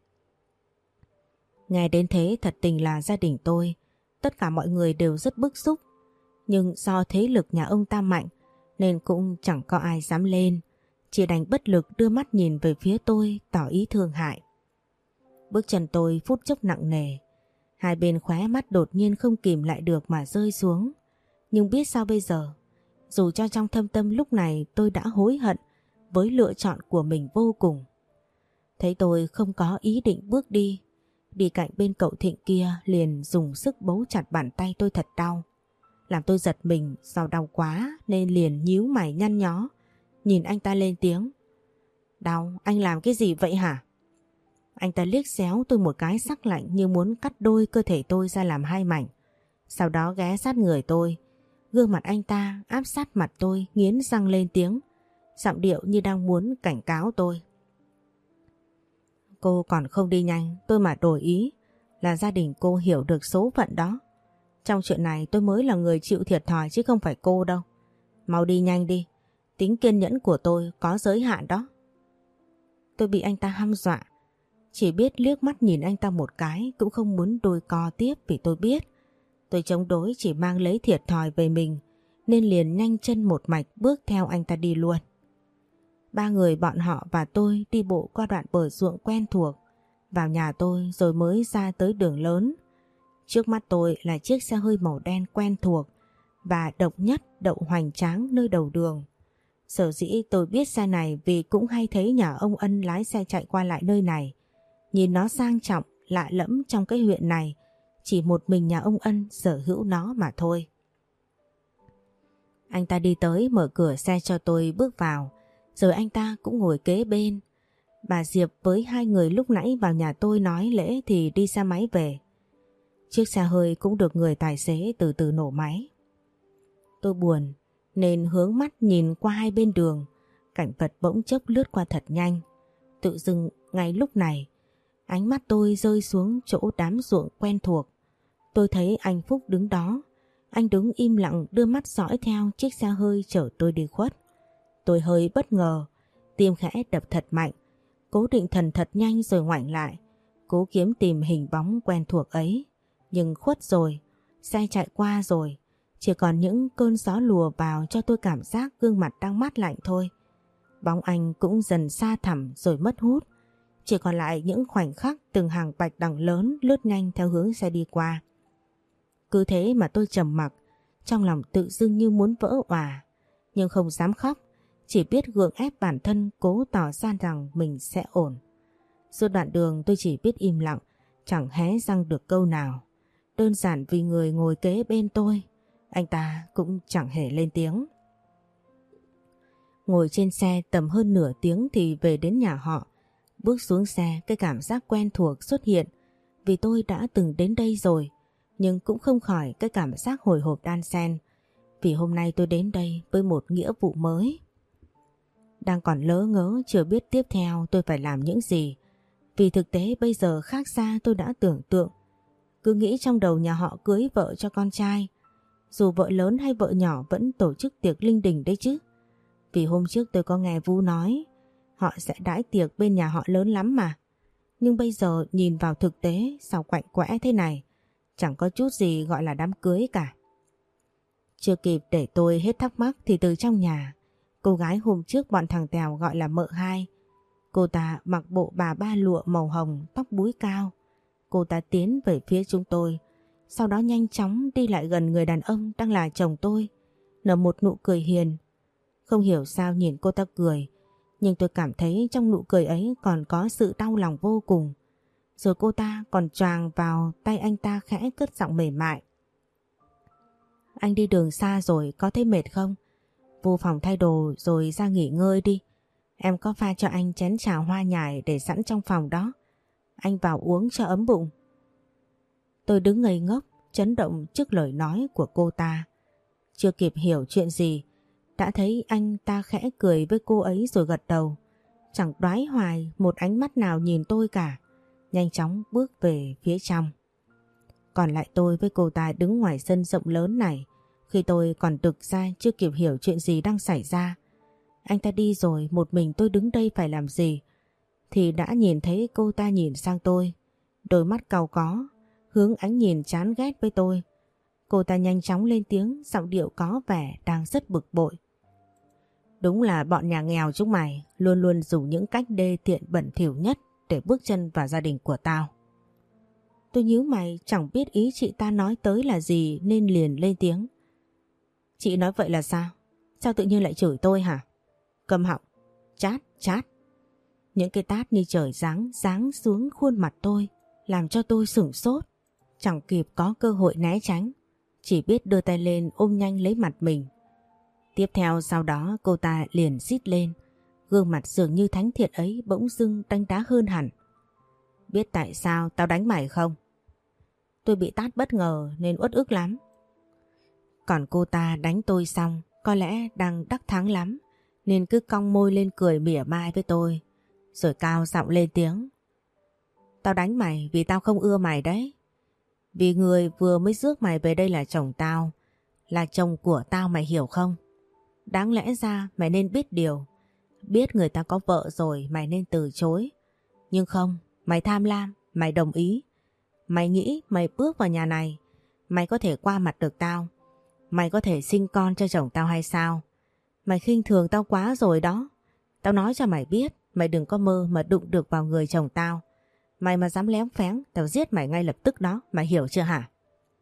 Nghe đến thế thật tình là gia đình tôi, tất cả mọi người đều rất bức xúc. Nhưng do thế lực nhà ông ta mạnh nên cũng chẳng có ai dám lên, chỉ đành bất lực đưa mắt nhìn về phía tôi tỏ ý thương hại. Bước chân tôi phút chốc nặng nề, hai bên khóe mắt đột nhiên không kìm lại được mà rơi xuống. Nhưng biết sao bây giờ, dù cho trong thâm tâm lúc này tôi đã hối hận với lựa chọn của mình vô cùng. Thấy tôi không có ý định bước đi, đi cạnh bên cậu Thịnh kia liền dùng sức bấu chặt bàn tay tôi thật đau. Làm tôi giật mình do đau quá nên liền nhíu mày nhăn nhó, nhìn anh ta lên tiếng. Đau, anh làm cái gì vậy hả? Anh ta liếc xéo tôi một cái sắc lạnh như muốn cắt đôi cơ thể tôi ra làm hai mảnh. Sau đó ghé sát người tôi, gương mặt anh ta áp sát mặt tôi, nghiến răng lên tiếng, giọng điệu như đang muốn cảnh cáo tôi. Cô còn không đi nhanh, tôi mà đổi ý là gia đình cô hiểu được số phận đó. Trong chuyện này tôi mới là người chịu thiệt thòi chứ không phải cô đâu. Mau đi nhanh đi, tính kiên nhẫn của tôi có giới hạn đó. Tôi bị anh ta hăm dọa, chỉ biết liếc mắt nhìn anh ta một cái, cũng không muốn đôi co tiếp vì tôi biết tôi chống đối chỉ mang lấy thiệt thòi về mình, nên liền nhanh chân một mạch bước theo anh ta đi luôn. Ba người bọn họ và tôi đi bộ qua đoạn bờ ruộng quen thuộc, vào nhà tôi rồi mới ra tới đường lớn. Trước mắt tôi là chiếc xe hơi màu đen quen thuộc và độc nhất đậu hoành tráng nơi đầu đường. Sở dĩ tôi biết xe này vì cũng hay thấy nhà ông Ân lái xe chạy qua lại nơi này. Nhìn nó sang trọng, lạ lẫm trong cái huyện này, chỉ một mình nhà ông Ân sở hữu nó mà thôi. Anh ta đi tới mở cửa xe cho tôi bước vào, rồi anh ta cũng ngồi kế bên. Bà Diệp với hai người lúc nãy vào nhà tôi nói lễ thì đi xe máy về. Chiếc xe hơi cũng được người tài xế từ từ nổ máy. Tôi buồn nên hướng mắt nhìn qua hai bên đường, cảnh vật bỗng chốc lướt qua thật nhanh. Tự dưng ngay lúc này, ánh mắt tôi rơi xuống chỗ đám ruộng quen thuộc. Tôi thấy anh Phúc đứng đó. Anh đứng im lặng đưa mắt dõi theo chiếc xe hơi chở tôi đi khuất. Tôi hơi bất ngờ, tim khẽ đập thật mạnh, cố định thần thật nhanh rồi ngoảnh lại, cố kiếm tìm hình bóng quen thuộc ấy. Nhưng khuất rồi, xe chạy qua rồi, chỉ còn những cơn gió lùa vào cho tôi cảm giác gương mặt đang mát lạnh thôi. Bóng anh cũng dần xa thẳm rồi mất hút, chỉ còn lại những khoảnh khắc từng hàng bạch đằng lớn lướt nhanh theo hướng xe đi qua. Cứ thế mà tôi trầm mặc, trong lòng tự dưng như muốn vỡ òa, nhưng không dám khóc, chỉ biết gượng ép bản thân cố tỏ ra rằng mình sẽ ổn. Suốt đoạn đường tôi chỉ biết im lặng, chẳng hé răng được câu nào. Đơn giản vì người ngồi kế bên tôi, anh ta cũng chẳng hề lên tiếng. Ngồi trên xe tầm hơn nửa tiếng thì về đến nhà họ. Bước xuống xe, cái cảm giác quen thuộc xuất hiện vì tôi đã từng đến đây rồi, nhưng cũng không khỏi cái cảm giác hồi hộp đan xen vì hôm nay tôi đến đây với một nghĩa vụ mới. Đang còn lỡ ngớ chưa biết tiếp theo tôi phải làm những gì, vì thực tế bây giờ khác xa tôi đã tưởng tượng. Cứ nghĩ trong đầu nhà họ cưới vợ cho con trai, dù vợ lớn hay vợ nhỏ vẫn tổ chức tiệc linh đình đấy chứ. Vì hôm trước tôi có nghe Vu nói họ sẽ đãi tiệc bên nhà họ lớn lắm mà. Nhưng bây giờ nhìn vào thực tế sao quạnh quẽ thế này, chẳng có chút gì gọi là đám cưới cả. Chưa kịp để tôi hết thắc mắc thì từ trong nhà, cô gái hôm trước bọn thằng Tèo gọi là mợ hai. Cô ta mặc bộ bà ba lụa màu hồng, tóc búi cao. Cô ta tiến về phía chúng tôi, sau đó nhanh chóng đi lại gần người đàn ông đang là chồng tôi, nở một nụ cười hiền. Không hiểu sao nhìn cô ta cười, nhưng tôi cảm thấy trong nụ cười ấy còn có sự đau lòng vô cùng. Rồi cô ta còn choàng vào tay anh ta khẽ cất giọng mềm mại. Anh đi đường xa rồi có thấy mệt không? Vô phòng thay đồ rồi ra nghỉ ngơi đi. Em có pha cho anh chén trà hoa nhài để sẵn trong phòng đó. Anh vào uống cho ấm bụng. Tôi đứng ngây ngốc, chấn động trước lời nói của cô ta. Chưa kịp hiểu chuyện gì, đã thấy anh ta khẽ cười với cô ấy rồi gật đầu. Chẳng đoái hoài một ánh mắt nào nhìn tôi cả. Nhanh chóng bước về phía trong. Còn lại tôi với cô ta đứng ngoài sân rộng lớn này. Khi tôi còn đực ra chưa kịp hiểu chuyện gì đang xảy ra. Anh ta đi rồi, một mình tôi đứng đây phải làm gì? Thì đã nhìn thấy cô ta nhìn sang tôi. Đôi mắt cau có, hướng ánh nhìn chán ghét với tôi. Cô ta nhanh chóng lên tiếng, giọng điệu có vẻ đang rất bực bội. Đúng là bọn nhà nghèo chúng mày luôn luôn dùng những cách đê tiện bẩn thỉu nhất để bước chân vào gia đình của tao. Tôi nhíu mày chẳng biết ý chị ta nói tới là gì nên liền lên tiếng. Chị nói vậy là sao? Sao tự nhiên lại chửi tôi hả? Câm họng, chát, chát. Những cái tát như trời giáng giáng xuống khuôn mặt tôi, làm cho tôi sửng sốt. Chẳng kịp có cơ hội né tránh, chỉ biết đưa tay lên ôm nhanh lấy mặt mình. Tiếp theo sau đó cô ta liền rít lên, gương mặt dường như thánh thiện ấy bỗng dưng đánh đá hơn hẳn. Biết tại sao tao đánh mày không? Tôi bị tát bất ngờ nên uất ức lắm. Còn cô ta đánh tôi xong, có lẽ đang đắc thắng lắm, nên cứ cong môi lên cười mỉa mai với tôi, rồi cao giọng lên tiếng. Tao đánh mày vì tao không ưa mày đấy. Vì người vừa mới rước mày về đây là chồng tao, là chồng của tao, mày hiểu không? Đáng lẽ ra mày nên biết điều, biết người ta có vợ rồi mày nên từ chối. Nhưng không, mày tham lam, mày đồng ý. Mày nghĩ mày bước vào nhà này, mày có thể qua mặt được tao, mày có thể sinh con cho chồng tao hay sao? Mày khinh thường tao quá rồi đó. Tao nói cho mày biết, mày đừng có mơ mà đụng được vào người chồng tao. Mày mà dám léo phéng, tao giết mày ngay lập tức đó, mày hiểu chưa hả?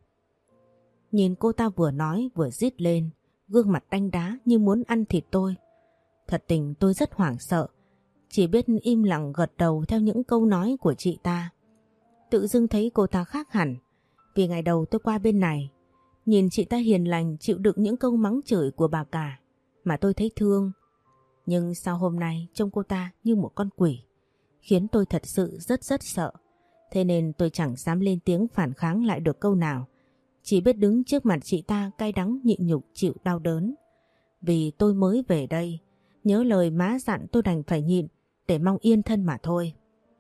Nhìn cô ta vừa nói vừa rít lên, gương mặt đanh đá như muốn ăn thịt tôi. Thật tình tôi rất hoảng sợ, chỉ biết im lặng gật đầu theo những câu nói của chị ta. Tự dưng thấy cô ta khác hẳn, vì ngày đầu tôi qua bên này, nhìn chị ta hiền lành chịu đựng những câu mắng chửi của bà cả, mà tôi thấy thương. Nhưng sau hôm nay trông cô ta như một con quỷ, khiến tôi thật sự rất sợ. Thế nên tôi chẳng dám lên tiếng phản kháng lại được câu nào, chỉ biết đứng trước mặt chị ta cay đắng nhịn nhục chịu đau đớn. Vì tôi mới về đây, nhớ lời má dặn tôi đành phải nhịn để mong yên thân mà thôi.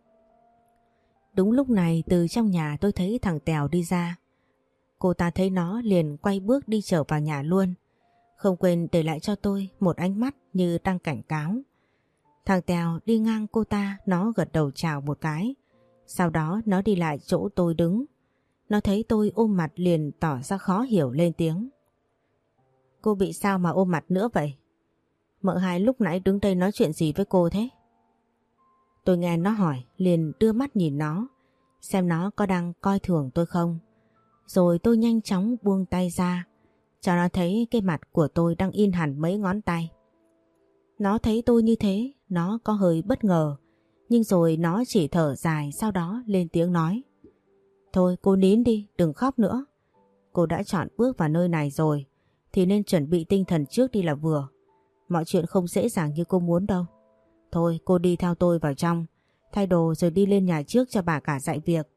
Đúng lúc này từ trong nhà tôi thấy thằng Tèo đi ra. Cô ta thấy nó liền quay bước đi trở vào nhà luôn, không quên để lại cho tôi một ánh mắt như đang cảnh cáo. Thằng Tèo đi ngang cô ta, nó gật đầu chào một cái. Sau đó nó đi lại chỗ tôi đứng. Nó thấy tôi ôm mặt liền tỏ ra khó hiểu lên tiếng. Cô bị sao mà ôm mặt nữa vậy? Mợ hai lúc nãy đứng đây nói chuyện gì với cô thế? Tôi nghe nó hỏi liền đưa mắt nhìn nó, xem nó có đang coi thường tôi không. Rồi tôi nhanh chóng buông tay ra, cho nó thấy cái mặt của tôi đang in hẳn mấy ngón tay. Nó thấy tôi như thế, nó có hơi bất ngờ, nhưng rồi nó chỉ thở dài, sau đó lên tiếng nói. Thôi cô nín đi, đừng khóc nữa. Cô đã chọn bước vào nơi này rồi, thì nên chuẩn bị tinh thần trước đi là vừa. Mọi chuyện không dễ dàng như cô muốn đâu. Thôi cô đi theo tôi vào trong, thay đồ rồi đi lên nhà trước cho bà cả dạy việc.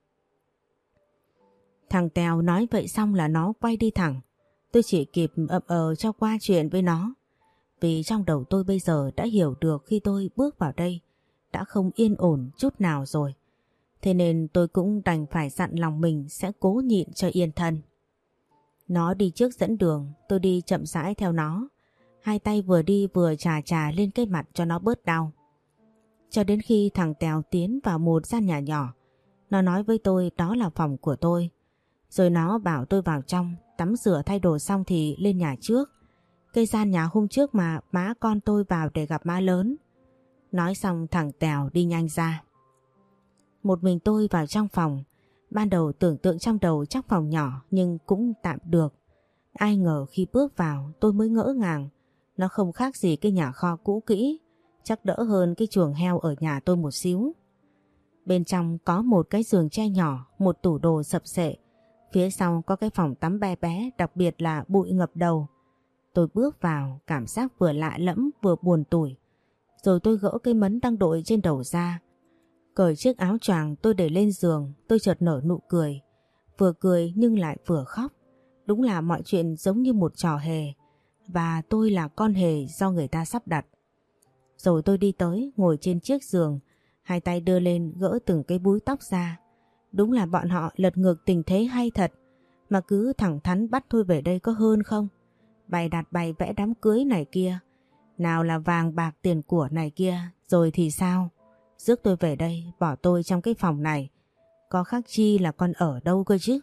Thằng Tèo nói vậy xong là nó quay đi thẳng. Tôi chỉ kịp cho qua chuyện với nó. Vì trong đầu tôi bây giờ đã hiểu được khi tôi bước vào đây đã không yên ổn chút nào rồi. Thế nên tôi cũng đành phải dặn lòng mình sẽ cố nhịn cho yên thân. Nó đi trước dẫn đường, tôi đi chậm rãi theo nó. Hai tay vừa đi vừa chà lên cái mặt cho nó bớt đau. Cho đến khi thằng Tèo tiến vào một gian nhà nhỏ, nó nói với tôi đó là phòng của tôi. Rồi nó bảo tôi vào trong, tắm rửa thay đồ xong thì lên nhà trước. Cái gian nhà hôm trước mà má con tôi vào để gặp má lớn. Nói xong thằng Tèo đi nhanh ra. Một mình tôi vào trong phòng. Ban đầu tưởng tượng trong đầu chắc phòng nhỏ nhưng cũng tạm được. Ai ngờ khi bước vào tôi mới ngỡ ngàng. Nó không khác gì cái nhà kho cũ kỹ, chắc đỡ hơn cái chuồng heo ở nhà tôi một xíu. Bên trong có một cái giường tre nhỏ, một tủ đồ sập xệ. Phía sau có cái phòng tắm bé bé, đặc biệt là bụi ngập đầu. Tôi bước vào, cảm giác vừa lạ lẫm vừa buồn tủi. Rồi tôi gỡ cái mấn đang đội trên đầu ra. Cởi chiếc áo choàng tôi để lên giường, tôi chợt nở nụ cười. Vừa cười nhưng lại vừa khóc. Đúng là mọi chuyện giống như một trò hề. Và tôi là con hề do người ta sắp đặt. Rồi tôi đi tới, ngồi trên chiếc giường, hai tay đưa lên gỡ từng cái búi tóc ra. Đúng là bọn họ lật ngược tình thế hay thật, mà cứ thẳng thắn bắt tôi về đây có hơn không? Bày đặt bày vẽ đám cưới này kia, nào là vàng bạc tiền của này kia, rồi thì sao? Rước tôi về đây, bỏ tôi trong cái phòng này, có khác chi là con ở đâu cơ chứ?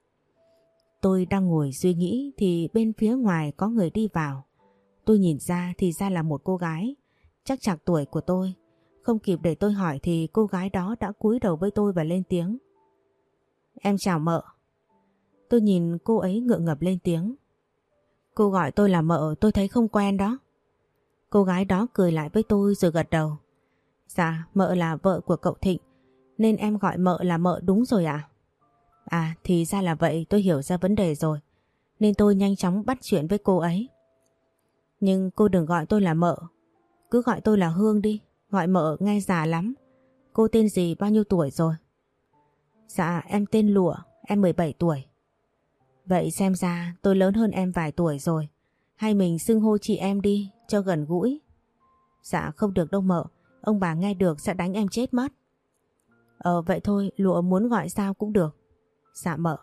Tôi đang ngồi suy nghĩ thì bên phía ngoài có người đi vào. Tôi nhìn ra thì ra là một cô gái, chắc chạc tuổi của tôi. Không kịp để tôi hỏi thì cô gái đó đã cúi đầu với tôi và lên tiếng. Em chào mợ. Tôi nhìn cô ấy ngượng ngập lên tiếng. Cô gọi tôi là mợ, tôi thấy không quen đó. Cô gái đó cười lại với tôi rồi gật đầu. Dạ, mợ là vợ của cậu Thịnh, nên em gọi mợ là mợ đúng rồi ạ. À, thì ra là vậy, tôi hiểu ra vấn đề rồi, nên tôi nhanh chóng bắt chuyện với cô ấy. Nhưng cô đừng gọi tôi là mợ, cứ gọi tôi là Hương đi, gọi mợ nghe già lắm. Cô tên gì, bao nhiêu tuổi rồi? Dạ, em tên Lụa, em 17 tuổi. Vậy xem ra tôi lớn hơn em vài tuổi rồi, hay mình xưng hô chị em đi, cho gần gũi. Dạ không được đâu mợ, ông bà nghe được sẽ đánh em chết mất. Vậy thôi, Lụa muốn gọi sao cũng được. Dạ mợ.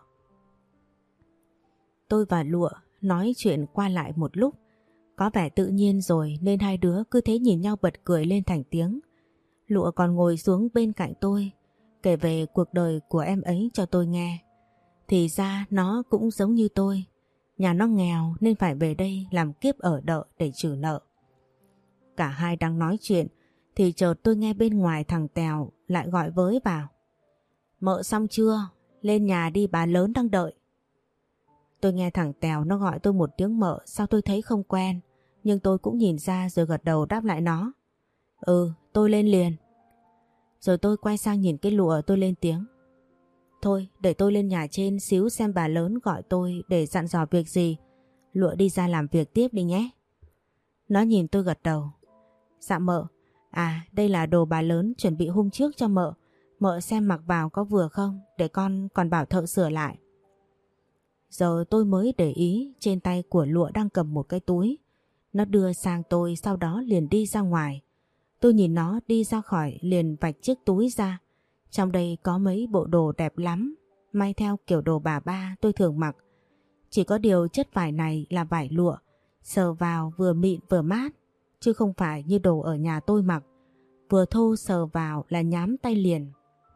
Tôi và Lụa nói chuyện qua lại một lúc, có vẻ tự nhiên rồi nên hai đứa cứ thế nhìn nhau bật cười lên thành tiếng. Lụa còn ngồi xuống bên cạnh tôi, kể về cuộc đời của em ấy cho tôi nghe. Thì ra nó cũng giống như tôi, nhà nó nghèo nên phải về đây làm kiếp ở đợ để trừ nợ. Cả hai đang nói chuyện thì chợt tôi nghe bên ngoài thằng Tèo lại gọi với vào. Mợ xong chưa? Lên nhà đi, bà lớn đang đợi. Tôi nghe thằng Tèo nó gọi tôi một tiếng mợ, sao tôi thấy không quen, nhưng tôi cũng nhìn ra rồi gật đầu đáp lại nó. Ừ, tôi lên liền. Rồi tôi quay sang nhìn cái Lụa, tôi lên tiếng. Thôi, để tôi lên nhà trên xíu xem bà lớn gọi tôi để dặn dò việc gì. Lụa đi ra làm việc tiếp đi nhé. Nó nhìn tôi gật đầu. Dạ mợ. À, đây là đồ bà lớn chuẩn bị hôm trước cho mợ. Mợ xem mặc vào có vừa không, để con còn bảo thợ sửa lại. Giờ tôi mới để ý trên tay của Lụa đang cầm một cái túi. Nó đưa sang tôi, sau đó liền đi ra ngoài. Tôi nhìn nó đi ra khỏi liền vạch chiếc túi ra. Trong đây có mấy bộ đồ đẹp lắm, may theo kiểu đồ bà ba tôi thường mặc. Chỉ có điều chất vải này là vải lụa, sờ vào vừa mịn vừa mát, chứ không phải như đồ ở nhà tôi mặc, vừa thô sờ vào là nhám tay liền.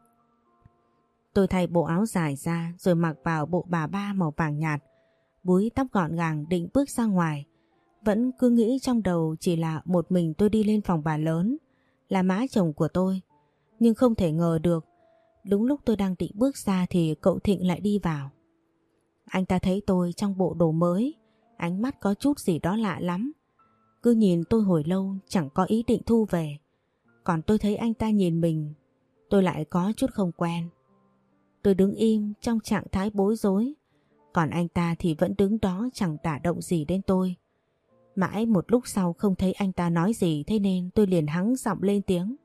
Tôi thay bộ áo dài ra rồi mặc vào bộ bà ba màu vàng nhạt, búi tóc gọn gàng định bước ra ngoài. Vẫn cứ nghĩ trong đầu chỉ là một mình tôi đi lên phòng bà lớn, là má chồng của tôi. Nhưng không thể ngờ được, đúng lúc tôi đang định bước ra thì cậu Thịnh lại đi vào. Anh ta thấy tôi trong bộ đồ mới, ánh mắt có chút gì đó lạ lắm. Cứ nhìn tôi hồi lâu chẳng có ý định thu về. Còn tôi thấy anh ta nhìn mình, tôi lại có chút không quen. Tôi đứng im trong trạng thái bối rối, còn anh ta thì vẫn đứng đó chẳng đả động gì đến tôi. Mãi một lúc sau không thấy anh ta nói gì, thế nên tôi liền hắng giọng lên tiếng.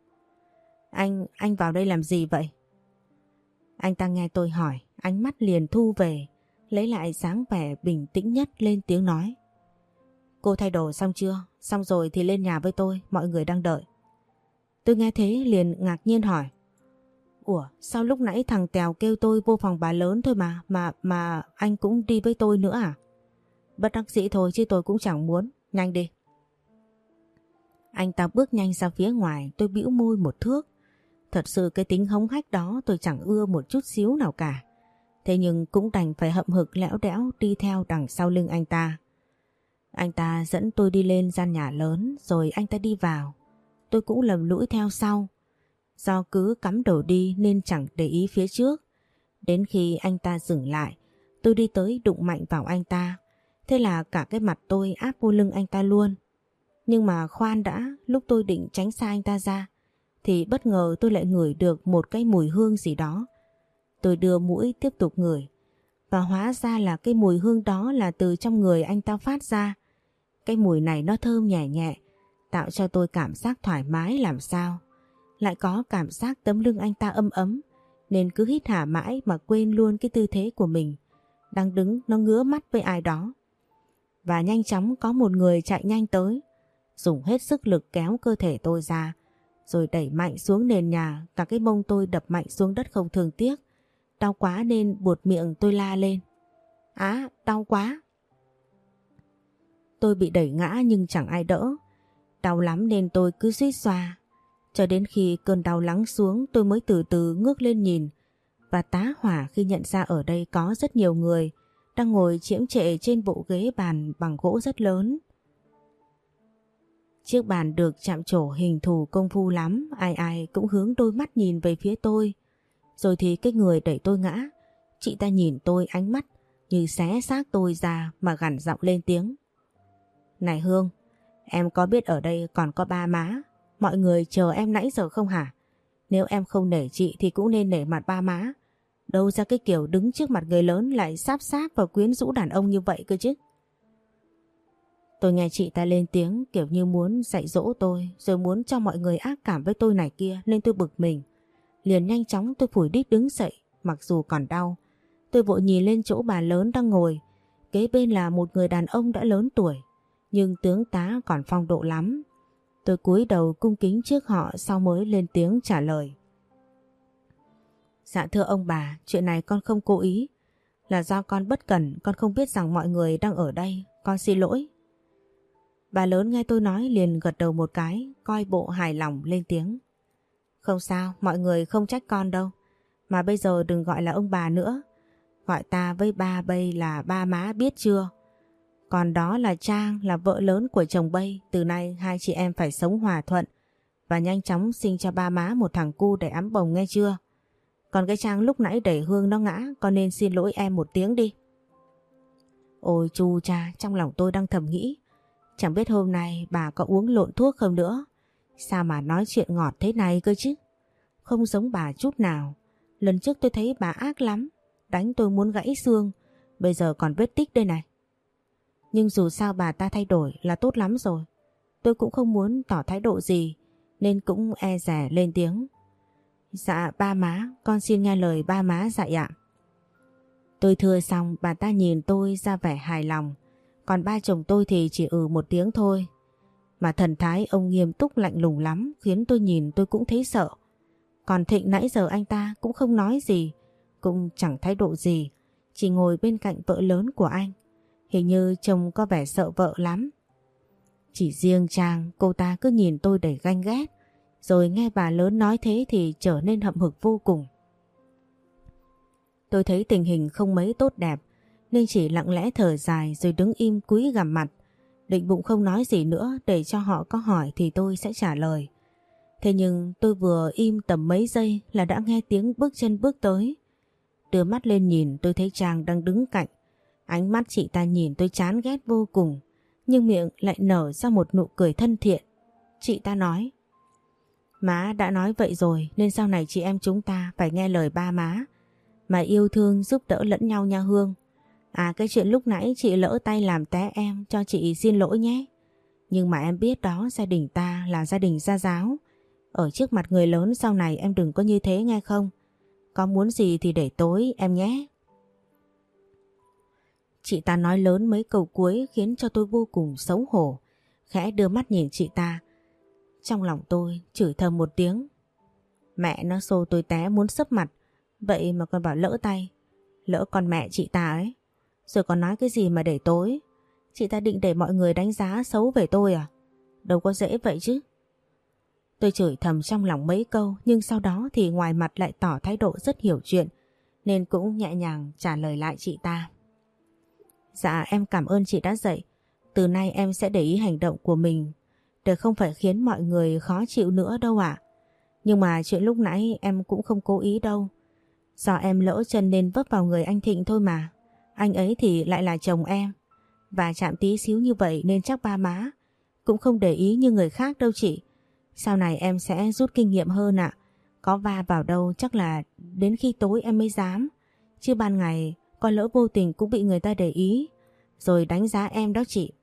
Anh vào đây làm gì vậy? Anh ta nghe tôi hỏi, ánh mắt liền thu về, lấy lại dáng vẻ bình tĩnh nhất lên tiếng nói. Cô thay đồ xong chưa? Xong rồi thì lên nhà với tôi, mọi người đang đợi. Tôi nghe thế liền ngạc nhiên hỏi. Ủa, sao lúc nãy thằng Tèo kêu tôi vô phòng bà lớn thôi mà anh cũng đi với tôi nữa à? Bất đắc dĩ thôi chứ tôi cũng chẳng muốn, nhanh đi. Anh ta bước nhanh ra phía ngoài, tôi bĩu môi một thước. Thật sự cái tính hống hách đó tôi chẳng ưa một chút xíu nào cả. Thế nhưng cũng đành phải hậm hực lẽo đẽo đi theo đằng sau lưng anh ta. Anh ta dẫn tôi đi lên gian nhà lớn rồi anh ta đi vào. Tôi cũng lầm lũi theo sau. Do cứ cắm đầu đi nên chẳng để ý phía trước. Đến khi anh ta dừng lại, tôi đi tới đụng mạnh vào anh ta. Thế là cả cái mặt tôi áp vô lưng anh ta luôn. Nhưng mà khoan đã, lúc tôi định tránh xa anh ta ra thì bất ngờ tôi lại ngửi được một cái mùi hương gì đó. Tôi đưa mũi tiếp tục ngửi, và hóa ra là cái mùi hương đó là từ trong người anh ta phát ra. Cái mùi này nó thơm nhẹ nhẹ, tạo cho tôi cảm giác thoải mái làm sao. Lại có cảm giác tấm lưng anh ta ấm ấm, nên cứ hít hà mãi mà quên luôn cái tư thế của mình đang đứng nó ngứa mắt với ai đó. Và nhanh chóng có một người chạy nhanh tới, dùng hết sức lực kéo cơ thể tôi ra, rồi đẩy mạnh xuống nền nhà, cả cái mông tôi đập mạnh xuống đất không thương tiếc. Đau quá nên buột miệng tôi la lên. Á, đau quá. Tôi bị đẩy ngã nhưng chẳng ai đỡ. Đau lắm nên tôi cứ suýt xoa. Cho đến khi cơn đau lắng xuống tôi mới từ từ ngước lên nhìn, và tá hỏa khi nhận ra ở đây có rất nhiều người đang ngồi chiếm trệ trên bộ ghế bàn bằng gỗ rất lớn. Chiếc bàn được chạm trổ hình thù công phu lắm, ai ai cũng hướng đôi mắt nhìn về phía tôi. Rồi thì cái người đẩy tôi ngã, chị ta nhìn tôi ánh mắt như xé xác tôi ra mà gằn giọng lên tiếng. Này Hương, em có biết ở đây còn có ba má, Mọi người chờ em nãy giờ không hả? Nếu em không nể chị thì cũng nên nể mặt ba má. Đâu ra cái kiểu đứng trước mặt người lớn lại sáp sáp và quyến rũ đàn ông như vậy cơ chứ. Tôi nghe chị ta lên tiếng kiểu như muốn dạy dỗ tôi, rồi muốn cho mọi người ác cảm với tôi này kia, nên tôi bực mình. Liền nhanh chóng tôi phủi đít đứng dậy, mặc dù còn đau. Tôi vội nhìn lên chỗ bà lớn đang ngồi, kế bên là một người đàn ông đã lớn tuổi, nhưng tướng tá còn phong độ lắm. Tôi cúi đầu cung kính trước họ, sau mới lên tiếng trả lời. Dạ thưa ông bà, chuyện này con không cố ý, là do con bất cẩn, con không biết rằng mọi người đang ở đây, con xin lỗi. Bà lớn nghe tôi nói liền gật đầu một cái, coi bộ hài lòng lên tiếng. Không sao, mọi người không trách con đâu, mà bây giờ đừng gọi là ông bà nữa, gọi ta với ba bây là ba má biết chưa? Còn đó là Trang, là vợ lớn của chồng bây, từ nay hai chị em phải sống hòa thuận và nhanh chóng sinh cho ba má một thằng cu để ẵm bồng nghe chưa? Còn cái Trang lúc nãy đẩy Hương nó ngã, con nên xin lỗi em một tiếng đi. Ôi chu cha, trong lòng tôi đang thầm nghĩ, chẳng biết hôm nay bà có uống lộn thuốc không nữa. Sao mà nói chuyện ngọt thế này cơ chứ? Không giống bà chút nào. Lần trước tôi thấy bà ác lắm, đánh tôi muốn gãy xương, bây giờ còn vết tích đây này. Nhưng dù sao bà ta thay đổi là tốt lắm rồi. Tôi cũng không muốn tỏ thái độ gì, nên cũng e dè lên tiếng. Dạ ba má, con xin nghe lời ba má dạy ạ. Tôi thưa xong, bà ta nhìn tôi ra vẻ hài lòng, còn ba chồng tôi thì chỉ một tiếng thôi. Mà thần thái ông nghiêm túc lạnh lùng lắm, khiến tôi nhìn tôi cũng thấy sợ. Còn Thịnh nãy giờ anh ta cũng không nói gì, cũng chẳng thái độ gì, chỉ ngồi bên cạnh vợ lớn của anh. Hình như trông có vẻ sợ vợ lắm. Chỉ riêng Trang, cô ta cứ nhìn tôi đầy ganh ghét, rồi nghe bà lớn nói thế thì trở nên hậm hực vô cùng. Tôi thấy tình hình không mấy tốt đẹp, nên chỉ lặng lẽ thở dài rồi đứng im cúi gằm mặt, định bụng không nói gì nữa, để cho họ có hỏi thì tôi sẽ trả lời. Thế nhưng tôi vừa im tầm mấy giây là đã nghe tiếng bước chân bước tới. Đưa mắt lên nhìn, tôi thấy Trang đang đứng cạnh. Ánh mắt chị ta nhìn tôi chán ghét vô cùng, nhưng miệng lại nở ra một nụ cười thân thiện. Chị ta nói: Má đã nói vậy rồi, nên sau này chị em chúng ta phải nghe lời ba má, mà yêu thương giúp đỡ lẫn nhau nha Hương. À, cái chuyện lúc nãy chị lỡ tay làm té em, cho chị xin lỗi nhé. Nhưng mà em biết đó, gia đình ta là gia đình gia giáo. Ở trước mặt người lớn sau này em đừng có như thế nghe không? Có muốn gì thì để tối em nhé. Chị ta nói lớn mấy câu cuối khiến cho tôi vô cùng xấu hổ, khẽ đưa mắt nhìn chị ta. Trong lòng tôi chửi thầm một tiếng. Mẹ nó xô tôi té muốn sấp mặt, vậy mà còn bảo lỡ tay. Lỡ con mẹ chị ta ấy. Rồi còn nói cái gì mà để tối. Chị ta định để mọi người đánh giá xấu về tôi à? Đâu có dễ vậy chứ. Tôi chửi thầm trong lòng mấy câu, nhưng sau đó thì ngoài mặt lại tỏ thái độ rất hiểu chuyện, nên cũng nhẹ nhàng trả lời lại chị ta. Dạ em cảm ơn chị đã dạy. Từ nay em sẽ để ý hành động của mình, để không phải khiến mọi người khó chịu nữa đâu ạ. Nhưng mà chuyện lúc nãy em cũng không cố ý đâu. Do em lỡ chân nên vấp vào người anh Thịnh thôi mà. Anh ấy thì lại là chồng em, và chạm tí xíu như vậy nên chắc ba má cũng không để ý như người khác đâu chị. Sau này em sẽ rút kinh nghiệm hơn ạ. Có va vào đâu chắc là đến khi tối em mới dám, chứ ban ngày con lỡ vô tình cũng bị người ta để ý rồi đánh giá em đó chị.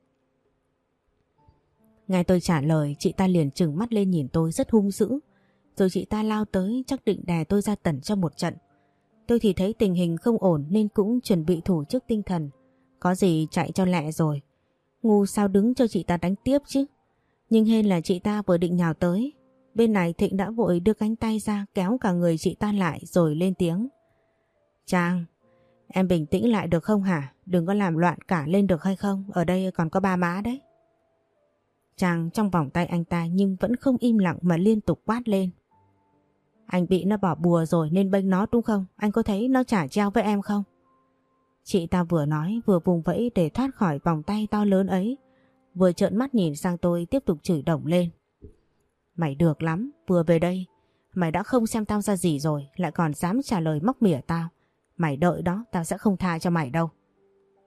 Nghe tôi trả lời, chị ta liền trừng mắt lên nhìn tôi rất hung dữ, rồi chị ta lao tới chắc định đè tôi ra tẩn cho một trận. Tôi thì thấy tình hình không ổn nên cũng chuẩn bị thủ trước tinh thần, có gì chạy cho lẹ rồi. Ngu sao đứng cho chị ta đánh tiếp chứ. Nhưng hên là chị ta vừa định nhào tới, bên này Thịnh đã vội đưa cánh tay ra kéo cả người chị ta lại rồi lên tiếng. Trang, em bình tĩnh lại được không hả? Đừng có làm loạn cả lên được hay không? Ở đây còn có ba má đấy. Trang trong vòng tay anh ta nhưng vẫn không im lặng mà liên tục quát lên. Anh bị nó bỏ bùa rồi nên bênh nó đúng không? Anh có thấy nó chả treo với em không? Chị ta vừa nói vừa vùng vẫy để thoát khỏi vòng tay to lớn ấy, vừa trợn mắt nhìn sang tôi tiếp tục chửi đổng lên. Mày được lắm, vừa về đây mày đã không xem tao ra gì rồi, lại còn dám trả lời móc mỉa tao. Mày đợi đó, tao sẽ không tha cho mày đâu.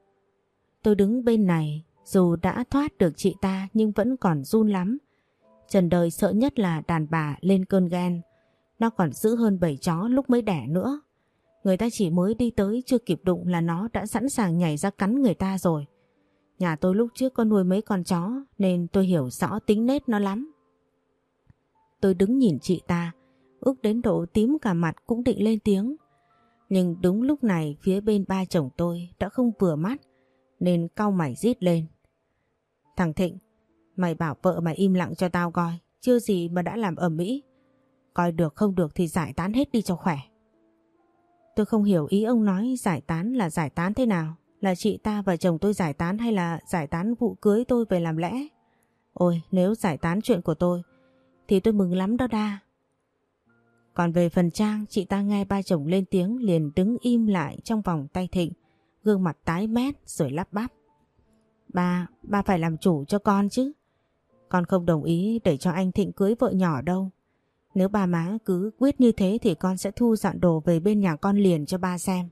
Tôi đứng bên này, dù đã thoát được chị ta nhưng vẫn còn run lắm. Trần đời sợ nhất là đàn bà lên cơn ghen. Nó còn dữ hơn bầy chó lúc mới đẻ nữa. Người ta chỉ mới đi tới chưa kịp đụng là nó đã sẵn sàng nhảy ra cắn người ta rồi. Nhà tôi lúc trước có nuôi mấy con chó nên tôi hiểu rõ tính nết nó lắm. Tôi đứng nhìn chị ta, ước đến độ tím cả mặt cũng định lên tiếng. Nhưng đúng lúc này phía bên ba chồng tôi đã không vừa mắt nên cau mày rít lên. Thằng Thịnh, mày bảo vợ mày im lặng cho tao coi, chưa gì mà đã làm ầm ĩ. Coi được không được thì giải tán hết đi cho khỏe. Tôi không hiểu ý ông nói giải tán là giải tán thế nào. Là chị ta và chồng tôi giải tán hay là giải tán vụ cưới tôi về làm lẽ? Ôi, nếu giải tán chuyện của tôi thì tôi mừng lắm đó đa. Còn về phần Trang, chị ta nghe ba chồng lên tiếng liền đứng im lại trong vòng tay Thịnh, gương mặt tái mét rồi lắp bắp. Ba phải làm chủ cho con chứ. Con không đồng ý để cho anh Thịnh cưới vợ nhỏ đâu. Nếu ba má cứ quyết như thế thì con sẽ thu dọn đồ về bên nhà con liền cho ba xem.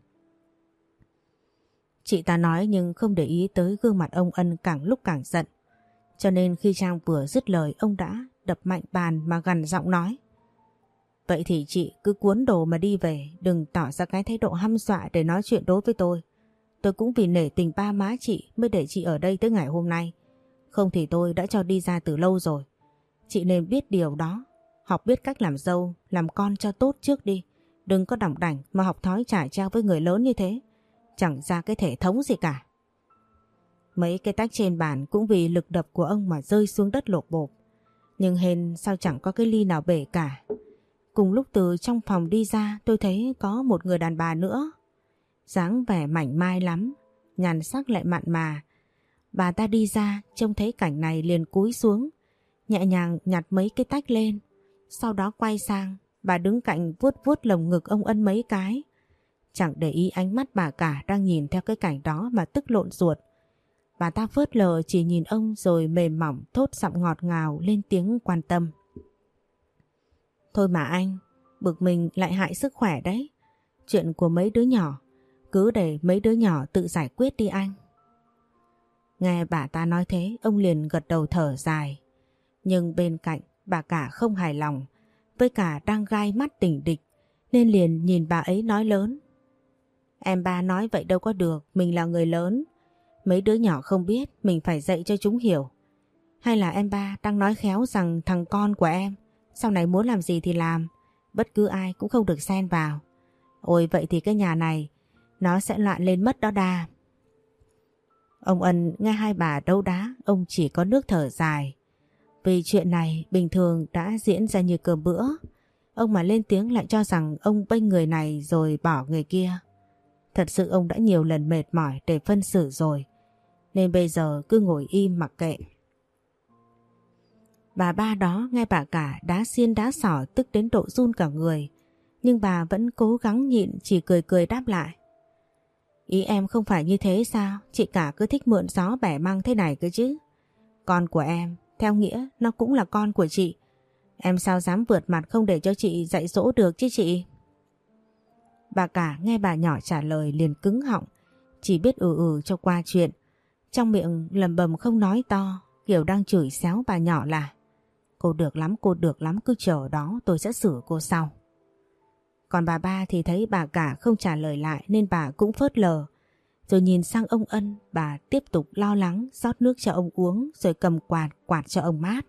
Chị ta nói nhưng không để ý tới gương mặt ông Ân càng lúc càng giận. Cho nên khi Trang vừa dứt lời ông đã đập mạnh bàn mà gằn giọng nói. Vậy thì chị cứ cuốn đồ mà đi về, đừng tỏ ra cái thái độ hăm dọa để nói chuyện đối với tôi. Tôi cũng vì nể tình ba má chị mới để chị ở đây tới ngày hôm nay. Không thì tôi đã cho đi ra từ lâu rồi. Chị nên biết điều đó. Học biết cách làm dâu, làm con cho tốt trước đi. Đừng có đỏng đảnh mà học thói trả trao với người lớn như thế. Chẳng ra cái thể thống gì cả. Mấy cái tách trên bàn cũng vì lực đập của ông mà rơi xuống đất lộp bộp. Nhưng hên sao chẳng có cái ly nào bể cả. Cùng lúc từ trong phòng đi ra tôi thấy có một người đàn bà nữa. Dáng vẻ mảnh mai lắm, nhàn sắc lại mặn mà. Bà ta đi ra trông thấy cảnh này liền cúi xuống, nhẹ nhàng nhặt mấy cái tách lên. Sau đó quay sang, bà đứng cạnh vuốt vuốt lồng ngực ông Ân mấy cái. Chẳng để ý ánh mắt bà cả đang nhìn theo cái cảnh đó mà tức lộn ruột. Bà ta phớt lờ chỉ nhìn ông rồi mềm mỏng thốt giọng ngọt ngào lên tiếng quan tâm. Thôi mà anh, bực mình lại hại sức khỏe đấy. Chuyện của mấy đứa nhỏ, cứ để mấy đứa nhỏ tự giải quyết đi anh. Nghe bà ta nói thế, ông liền gật đầu thở dài. Nhưng bên cạnh bà cả không hài lòng, với cả đang gai mắt tình địch, nên liền nhìn bà ấy nói lớn. Em ba nói vậy đâu có được, mình là người lớn. Mấy đứa nhỏ không biết, mình phải dạy cho chúng hiểu. Hay là em ba đang nói khéo rằng thằng con của em sau này muốn làm gì thì làm, bất cứ ai cũng không được xen vào. Ôi vậy thì cái nhà này nó sẽ loạn lên mất đó đa. Ông Ân nghe hai bà đấu đá, ông chỉ có nước thở dài. Vì chuyện này bình thường đã diễn ra như cơm bữa. Ông mà lên tiếng lại cho rằng ông bênh người này rồi bỏ người kia. Thật sự ông đã nhiều lần mệt mỏi để phân xử rồi, nên bây giờ cứ ngồi im mặc kệ. Bà ba đó nghe bà cả đá xiên đá xỏ tức đến độ run cả người. Nhưng bà vẫn cố gắng nhịn, chỉ cười cười đáp lại. Ý em không phải như thế sao? Chị cả cứ thích mượn gió bẻ măng thế này cơ chứ. Con của em, theo nghĩa nó cũng là con của chị. Em sao dám vượt mặt không để cho chị dạy dỗ được chứ chị? Bà cả nghe bà nhỏ trả lời liền cứng họng, chỉ biết cho qua chuyện. Trong miệng lầm bầm không nói to, kiểu đang chửi xéo bà nhỏ là cô được lắm, cứ chờ đó tôi sẽ xử cô sau. Còn bà ba thì thấy bà cả không trả lời lại nên bà cũng phớt lờ. Rồi nhìn sang ông Ân, bà tiếp tục lo lắng rót nước cho ông uống rồi cầm quạt cho ông mát.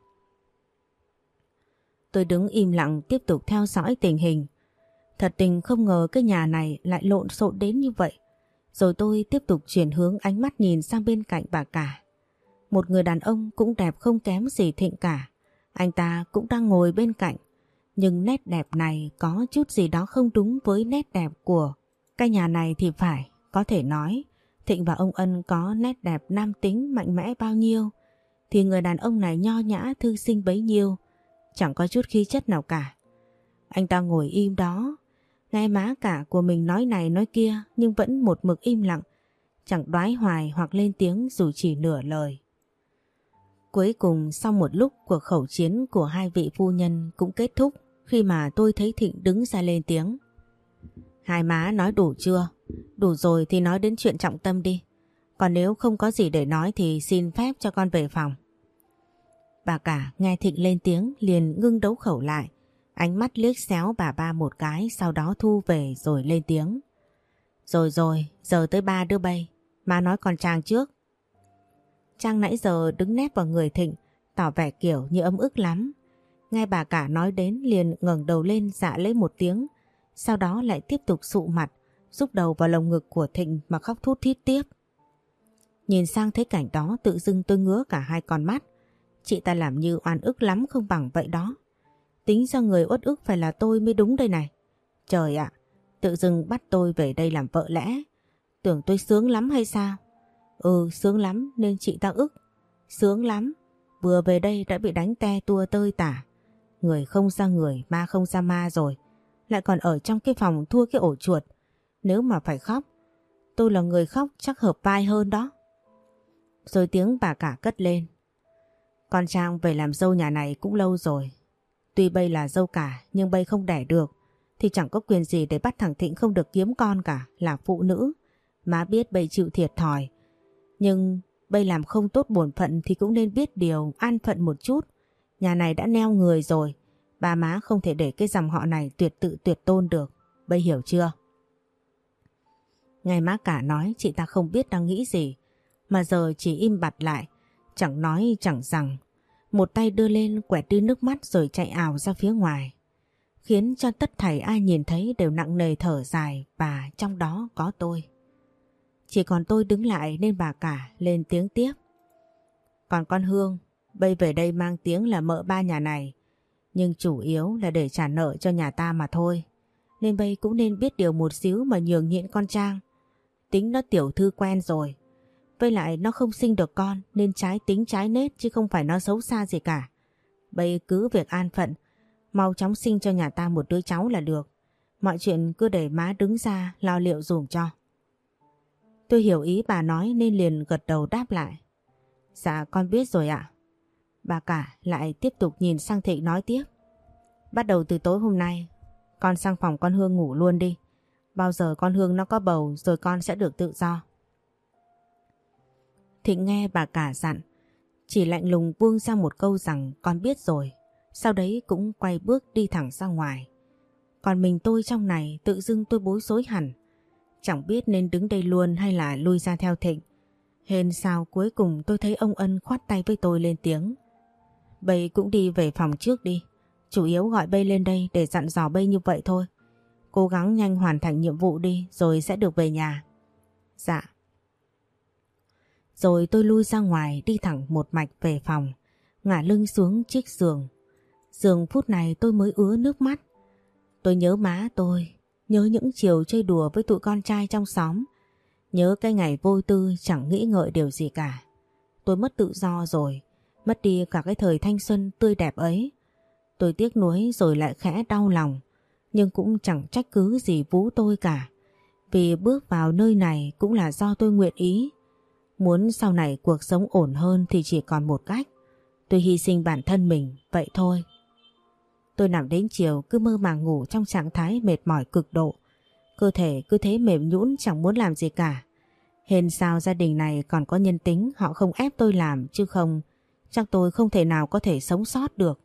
Tôi đứng im lặng tiếp tục theo dõi tình hình. Thật tình không ngờ cái nhà này lại lộn xộn đến như vậy. Rồi tôi tiếp tục chuyển hướng ánh mắt nhìn sang bên cạnh bà cả. Một người đàn ông cũng đẹp không kém gì Thịnh cả. Anh ta cũng đang ngồi bên cạnh. Nhưng nét đẹp này có chút gì đó không đúng với nét đẹp của cái nhà này thì phải. Có thể nói Thịnh và ông Ân có nét đẹp nam tính mạnh mẽ bao nhiêu thì người đàn ông này nho nhã thư sinh bấy nhiêu, chẳng có chút khí chất nào cả. Anh ta ngồi im đó, nghe má cả của mình nói này nói kia nhưng vẫn một mực im lặng, chẳng đoái hoài hoặc lên tiếng dù chỉ nửa lời. Cuối cùng sau một lúc cuộc khẩu chiến của hai vị phu nhân cũng kết thúc khi mà tôi thấy Thịnh đứng ra lên tiếng. Hai má nói đủ chưa? Đủ rồi thì nói đến chuyện trọng tâm đi. Còn nếu không có gì để nói thì xin phép cho con về phòng. Bà cả nghe Thịnh lên tiếng liền ngưng đấu khẩu lại. Ánh mắt liếc xéo bà ba một cái, sau đó thu về rồi lên tiếng. Rồi rồi, giờ tới ba đứa bay. Má nói con Trang trước. Trang nãy giờ đứng nép vào người Thịnh, tỏ vẻ kiểu như ấm ức lắm. Nghe bà cả nói đến liền ngẩng đầu lên dạ lấy một tiếng, sau đó lại tiếp tục sụ mặt, rúc đầu vào lồng ngực của Thịnh mà khóc thút thít tiếp. Nhìn sang thấy cảnh đó tự dưng tôi ngứa cả hai con mắt. Chị ta làm như oan ức lắm không bằng vậy đó. Tính ra người uất ức phải là tôi mới đúng đây này. Trời ạ, tự dưng bắt tôi về đây làm vợ lẽ. Tưởng tôi sướng lắm hay sao? Ừ, sướng lắm nên chị ta ức. Sướng lắm, vừa về đây đã bị đánh te tua tơi tả. Người không ra người, ma không ra ma rồi. Lại còn ở trong cái phòng thua cái ổ chuột. Nếu mà phải khóc, tôi là người khóc chắc hợp vai hơn đó. Rồi tiếng bà cả cất lên. Con Trang về làm dâu nhà này cũng lâu rồi. Tuy bây là dâu cả nhưng bây không đẻ được thì chẳng có quyền gì để bắt thằng Thịnh không được kiếm con cả, là phụ nữ. Má biết bây chịu thiệt thòi. Nhưng bây làm không tốt bổn phận thì cũng nên biết điều, an phận một chút. Nhà này đã neo người rồi. Ba má không thể để cái dòng họ này tuyệt tự tuyệt tôn được. Bây hiểu chưa? Nghe má cả nói chị ta không biết đang nghĩ gì. Mà giờ chỉ im bặt lại. Chẳng nói chẳng rằng. Một tay đưa lên quẹt đi nước mắt rồi chạy ào ra phía ngoài. Khiến cho tất thảy ai nhìn thấy đều nặng nề thở dài, và trong đó có tôi. Chỉ còn tôi đứng lại nên bà cả lên tiếng tiếp. Còn con Hương, bây về đây mang tiếng là mợ ba nhà này. Nhưng chủ yếu là để trả nợ cho nhà ta mà thôi. Nên bây cũng nên biết điều một xíu mà nhường nhịn con Trang. Tính nó tiểu thư quen rồi. Với lại nó không sinh được con nên trái tính trái nết chứ không phải nó xấu xa gì cả. Bây cứ việc an phận, mau chóng sinh cho nhà ta một đứa cháu là được. Mọi chuyện cứ để má đứng ra lo liệu dùm cho. Tôi hiểu ý bà nói nên liền gật đầu đáp lại. Dạ con biết rồi ạ. Bà cả lại tiếp tục nhìn sang Thịnh nói tiếp. Bắt đầu từ tối hôm nay, con sang phòng con Hương ngủ luôn đi. Bao giờ con Hương nó có bầu rồi con sẽ được tự do. Thịnh nghe bà cả dặn, chỉ lạnh lùng buông ra một câu rằng con biết rồi. Sau đấy cũng quay bước đi thẳng ra ngoài. Còn mình tôi trong này tự dưng tôi bối rối hẳn. Chẳng biết nên đứng đây luôn hay là lui ra theo Thịnh. Hên sao cuối cùng tôi thấy ông Ân khoát tay với tôi lên tiếng. Bây cũng đi về phòng trước đi. Chủ yếu gọi Bây lên đây để dặn dò Bây như vậy thôi. Cố gắng nhanh hoàn thành nhiệm vụ đi rồi sẽ được về nhà. Dạ. Rồi tôi lui ra ngoài đi thẳng một mạch về phòng. Ngả lưng xuống chiếc giường. Giường phút này tôi mới ứa nước mắt. Tôi nhớ má tôi. Nhớ những chiều chơi đùa với tụi con trai trong xóm. Nhớ cái ngày vô tư chẳng nghĩ ngợi điều gì cả. Tôi mất tự do rồi. Mất đi cả cái thời thanh xuân tươi đẹp ấy. Tôi tiếc nuối rồi lại khẽ đau lòng. Nhưng cũng chẳng trách cứ gì Vũ tôi cả. Vì bước vào nơi này cũng là do tôi nguyện ý. Muốn sau này cuộc sống ổn hơn thì chỉ còn một cách. Tôi hy sinh bản thân mình, vậy thôi. Tôi nằm đến chiều cứ mơ màng ngủ trong trạng thái mệt mỏi cực độ. Cơ thể cứ thế mềm nhũn chẳng muốn làm gì cả. Hên sao gia đình này còn có nhân tính, họ không ép tôi làm, chứ không chắc tôi không thể nào có thể sống sót được.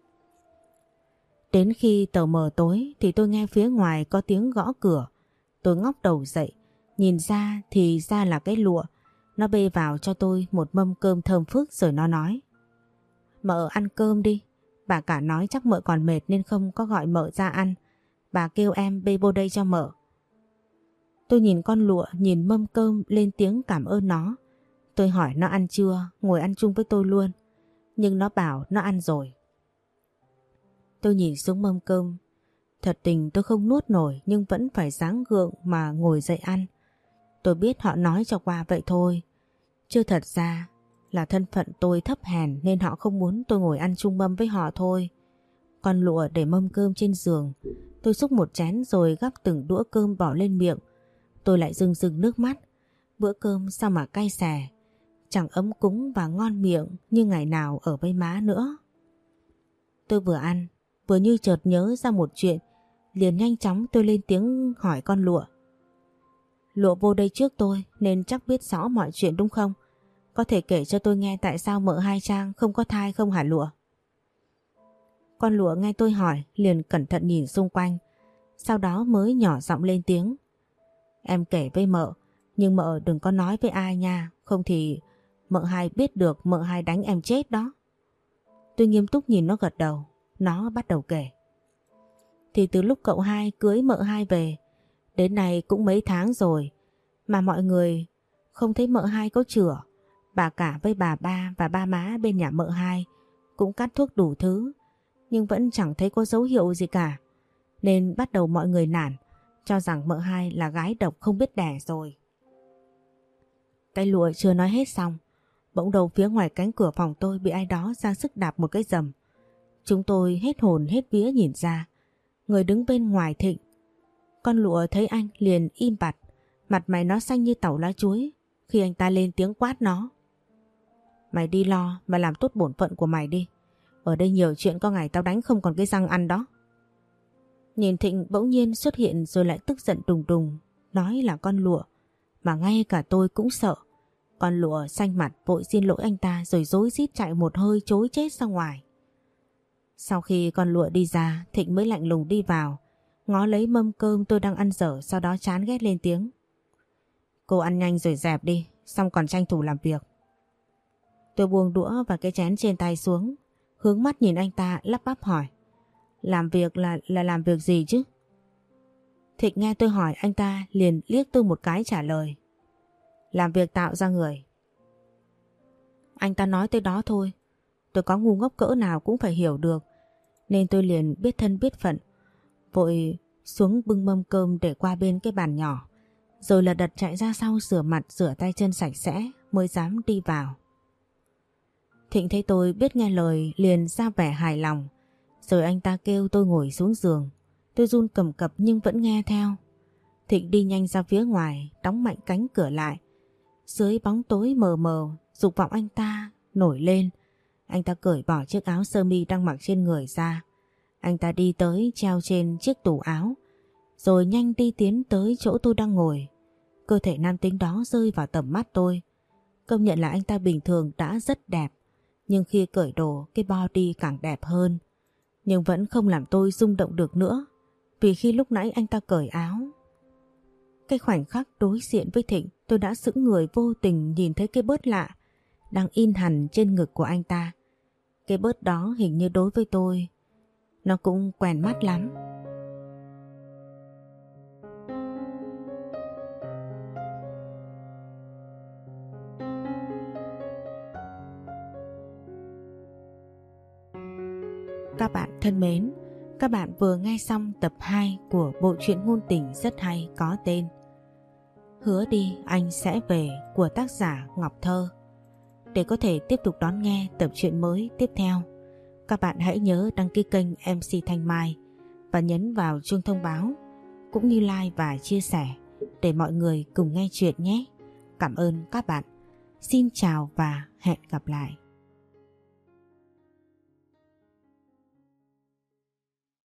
Đến khi tờ mờ tối thì tôi nghe phía ngoài có tiếng gõ cửa. Tôi ngóc đầu dậy, nhìn ra thì ra là cái lụa. Nó bê vào cho tôi một mâm cơm thơm phức rồi nó nói. Mợ ăn cơm đi. Bà cả nói chắc mợ còn mệt nên không có gọi mợ ra ăn. Bà kêu em bê vô đây cho mợ. Tôi nhìn con lụa, nhìn mâm cơm lên tiếng cảm ơn nó. Tôi hỏi nó ăn chưa, ngồi ăn chung với tôi luôn. Nhưng nó bảo nó ăn rồi. Tôi nhìn xuống mâm cơm. Thật tình tôi không nuốt nổi nhưng vẫn phải gắng gượng mà ngồi dậy ăn. Tôi biết họ nói cho qua vậy thôi. Chứ thật ra là thân phận tôi thấp hèn nên họ không muốn tôi ngồi ăn chung mâm với họ thôi. Con lụa để mâm cơm trên giường. Tôi xúc một chén rồi gắp từng đũa cơm bỏ lên miệng. Tôi lại rưng rưng nước mắt. Bữa cơm sao mà cay xè. Chẳng ấm cúng và ngon miệng như ngày nào ở với má nữa. Tôi vừa ăn, vừa như chợt nhớ ra một chuyện. Liền nhanh chóng tôi lên tiếng hỏi con lụa. Lụa vô đây trước tôi nên chắc biết rõ mọi chuyện đúng không? Có thể kể cho tôi nghe tại sao mợ hai Trang không có thai không hả lụa? Con lụa nghe tôi hỏi liền cẩn thận nhìn xung quanh, sau đó mới nhỏ giọng lên tiếng. Em kể với mợ, nhưng mợ đừng có nói với ai nha, không thì mợ hai biết được mợ hai đánh em chết đó. Tôi nghiêm túc nhìn nó gật đầu, nó bắt đầu kể. Thì từ lúc cậu hai cưới mợ hai về, đến nay cũng mấy tháng rồi, mà mọi người không thấy mợ hai có chữa. Bà cả với bà ba và ba má bên nhà mợ hai cũng cắt thuốc đủ thứ, nhưng vẫn chẳng thấy có dấu hiệu gì cả. Nên bắt đầu mọi người nản, cho rằng mợ hai là gái độc không biết đẻ rồi. Cái lụa chưa nói hết xong, bỗng đầu phía ngoài cánh cửa phòng tôi bị ai đó ra sức đạp một cái rầm. Chúng tôi hết hồn hết vía nhìn ra, người đứng bên ngoài Thịnh. Con lụa thấy anh liền im bặt, mặt mày nó xanh như tàu lá chuối khi anh ta lên tiếng quát nó. Mày đi lo mà làm tốt bổn phận của mày đi. Ở đây nhiều chuyện có ngày tao đánh không còn cái răng ăn đó. Nhìn Thịnh bỗng nhiên xuất hiện rồi lại tức giận đùng đùng, nói là con lụa, mà ngay cả tôi cũng sợ. Con lụa xanh mặt vội xin lỗi anh ta rồi rối rít chạy một hơi trối chết ra ngoài. Sau khi con lụa đi ra, Thịnh mới lạnh lùng đi vào, ngó lấy mâm cơm tôi đang ăn dở, sau đó chán ghét lên tiếng. Cô ăn nhanh rồi dẹp đi, xong còn tranh thủ làm việc. Tôi buông đũa và cái chén trên tay xuống, hướng mắt nhìn anh ta lắp bắp hỏi. Làm việc là làm việc gì chứ? Thịnh nghe tôi hỏi anh ta liền liếc tôi một cái trả lời. Làm việc tạo ra người. Anh ta nói tới đó thôi, tôi có ngu ngốc cỡ nào cũng phải hiểu được, nên tôi liền biết thân biết phận, vội xuống bưng mâm cơm để qua bên cái bàn nhỏ, rồi lật đật chạy ra sau rửa mặt rửa tay chân sạch sẽ mới dám đi vào. Thịnh thấy tôi biết nghe lời liền ra vẻ hài lòng, rồi anh ta kêu tôi ngồi xuống giường. Tôi run cầm cập nhưng vẫn nghe theo. Thịnh đi nhanh ra phía ngoài, đóng mạnh cánh cửa lại. Dưới bóng tối mờ mờ, dục vọng anh ta nổi lên. Anh ta cởi bỏ chiếc áo sơ mi đang mặc trên người ra. Anh ta đi tới treo trên chiếc tủ áo, rồi nhanh đi tiến tới chỗ tôi đang ngồi. Cơ thể nam tính đó rơi vào tầm mắt tôi. Công nhận là anh ta bình thường đã rất đẹp, nhưng khi cởi đồ cái body càng đẹp hơn. Nhưng vẫn không làm tôi rung động được nữa, vì khi lúc nãy anh ta cởi áo, cái khoảnh khắc đối diện với Thịnh, tôi đã sững người vô tình nhìn thấy cái bớt lạ đang in hẳn trên ngực của anh ta. Cái bớt đó hình như đối với tôi nó cũng quen mắt lắm. Các bạn thân mến, các bạn vừa nghe xong tập 2 của bộ truyện ngôn tình rất hay có tên Hứa đi anh sẽ về của tác giả Ngọc Thơ. Để có thể tiếp tục đón nghe tập truyện mới tiếp theo, các bạn hãy nhớ đăng ký kênh MC Thanh Mai và nhấn vào chuông thông báo, cũng như like và chia sẻ để mọi người cùng nghe chuyện nhé. Cảm ơn các bạn. Xin chào và hẹn gặp lại.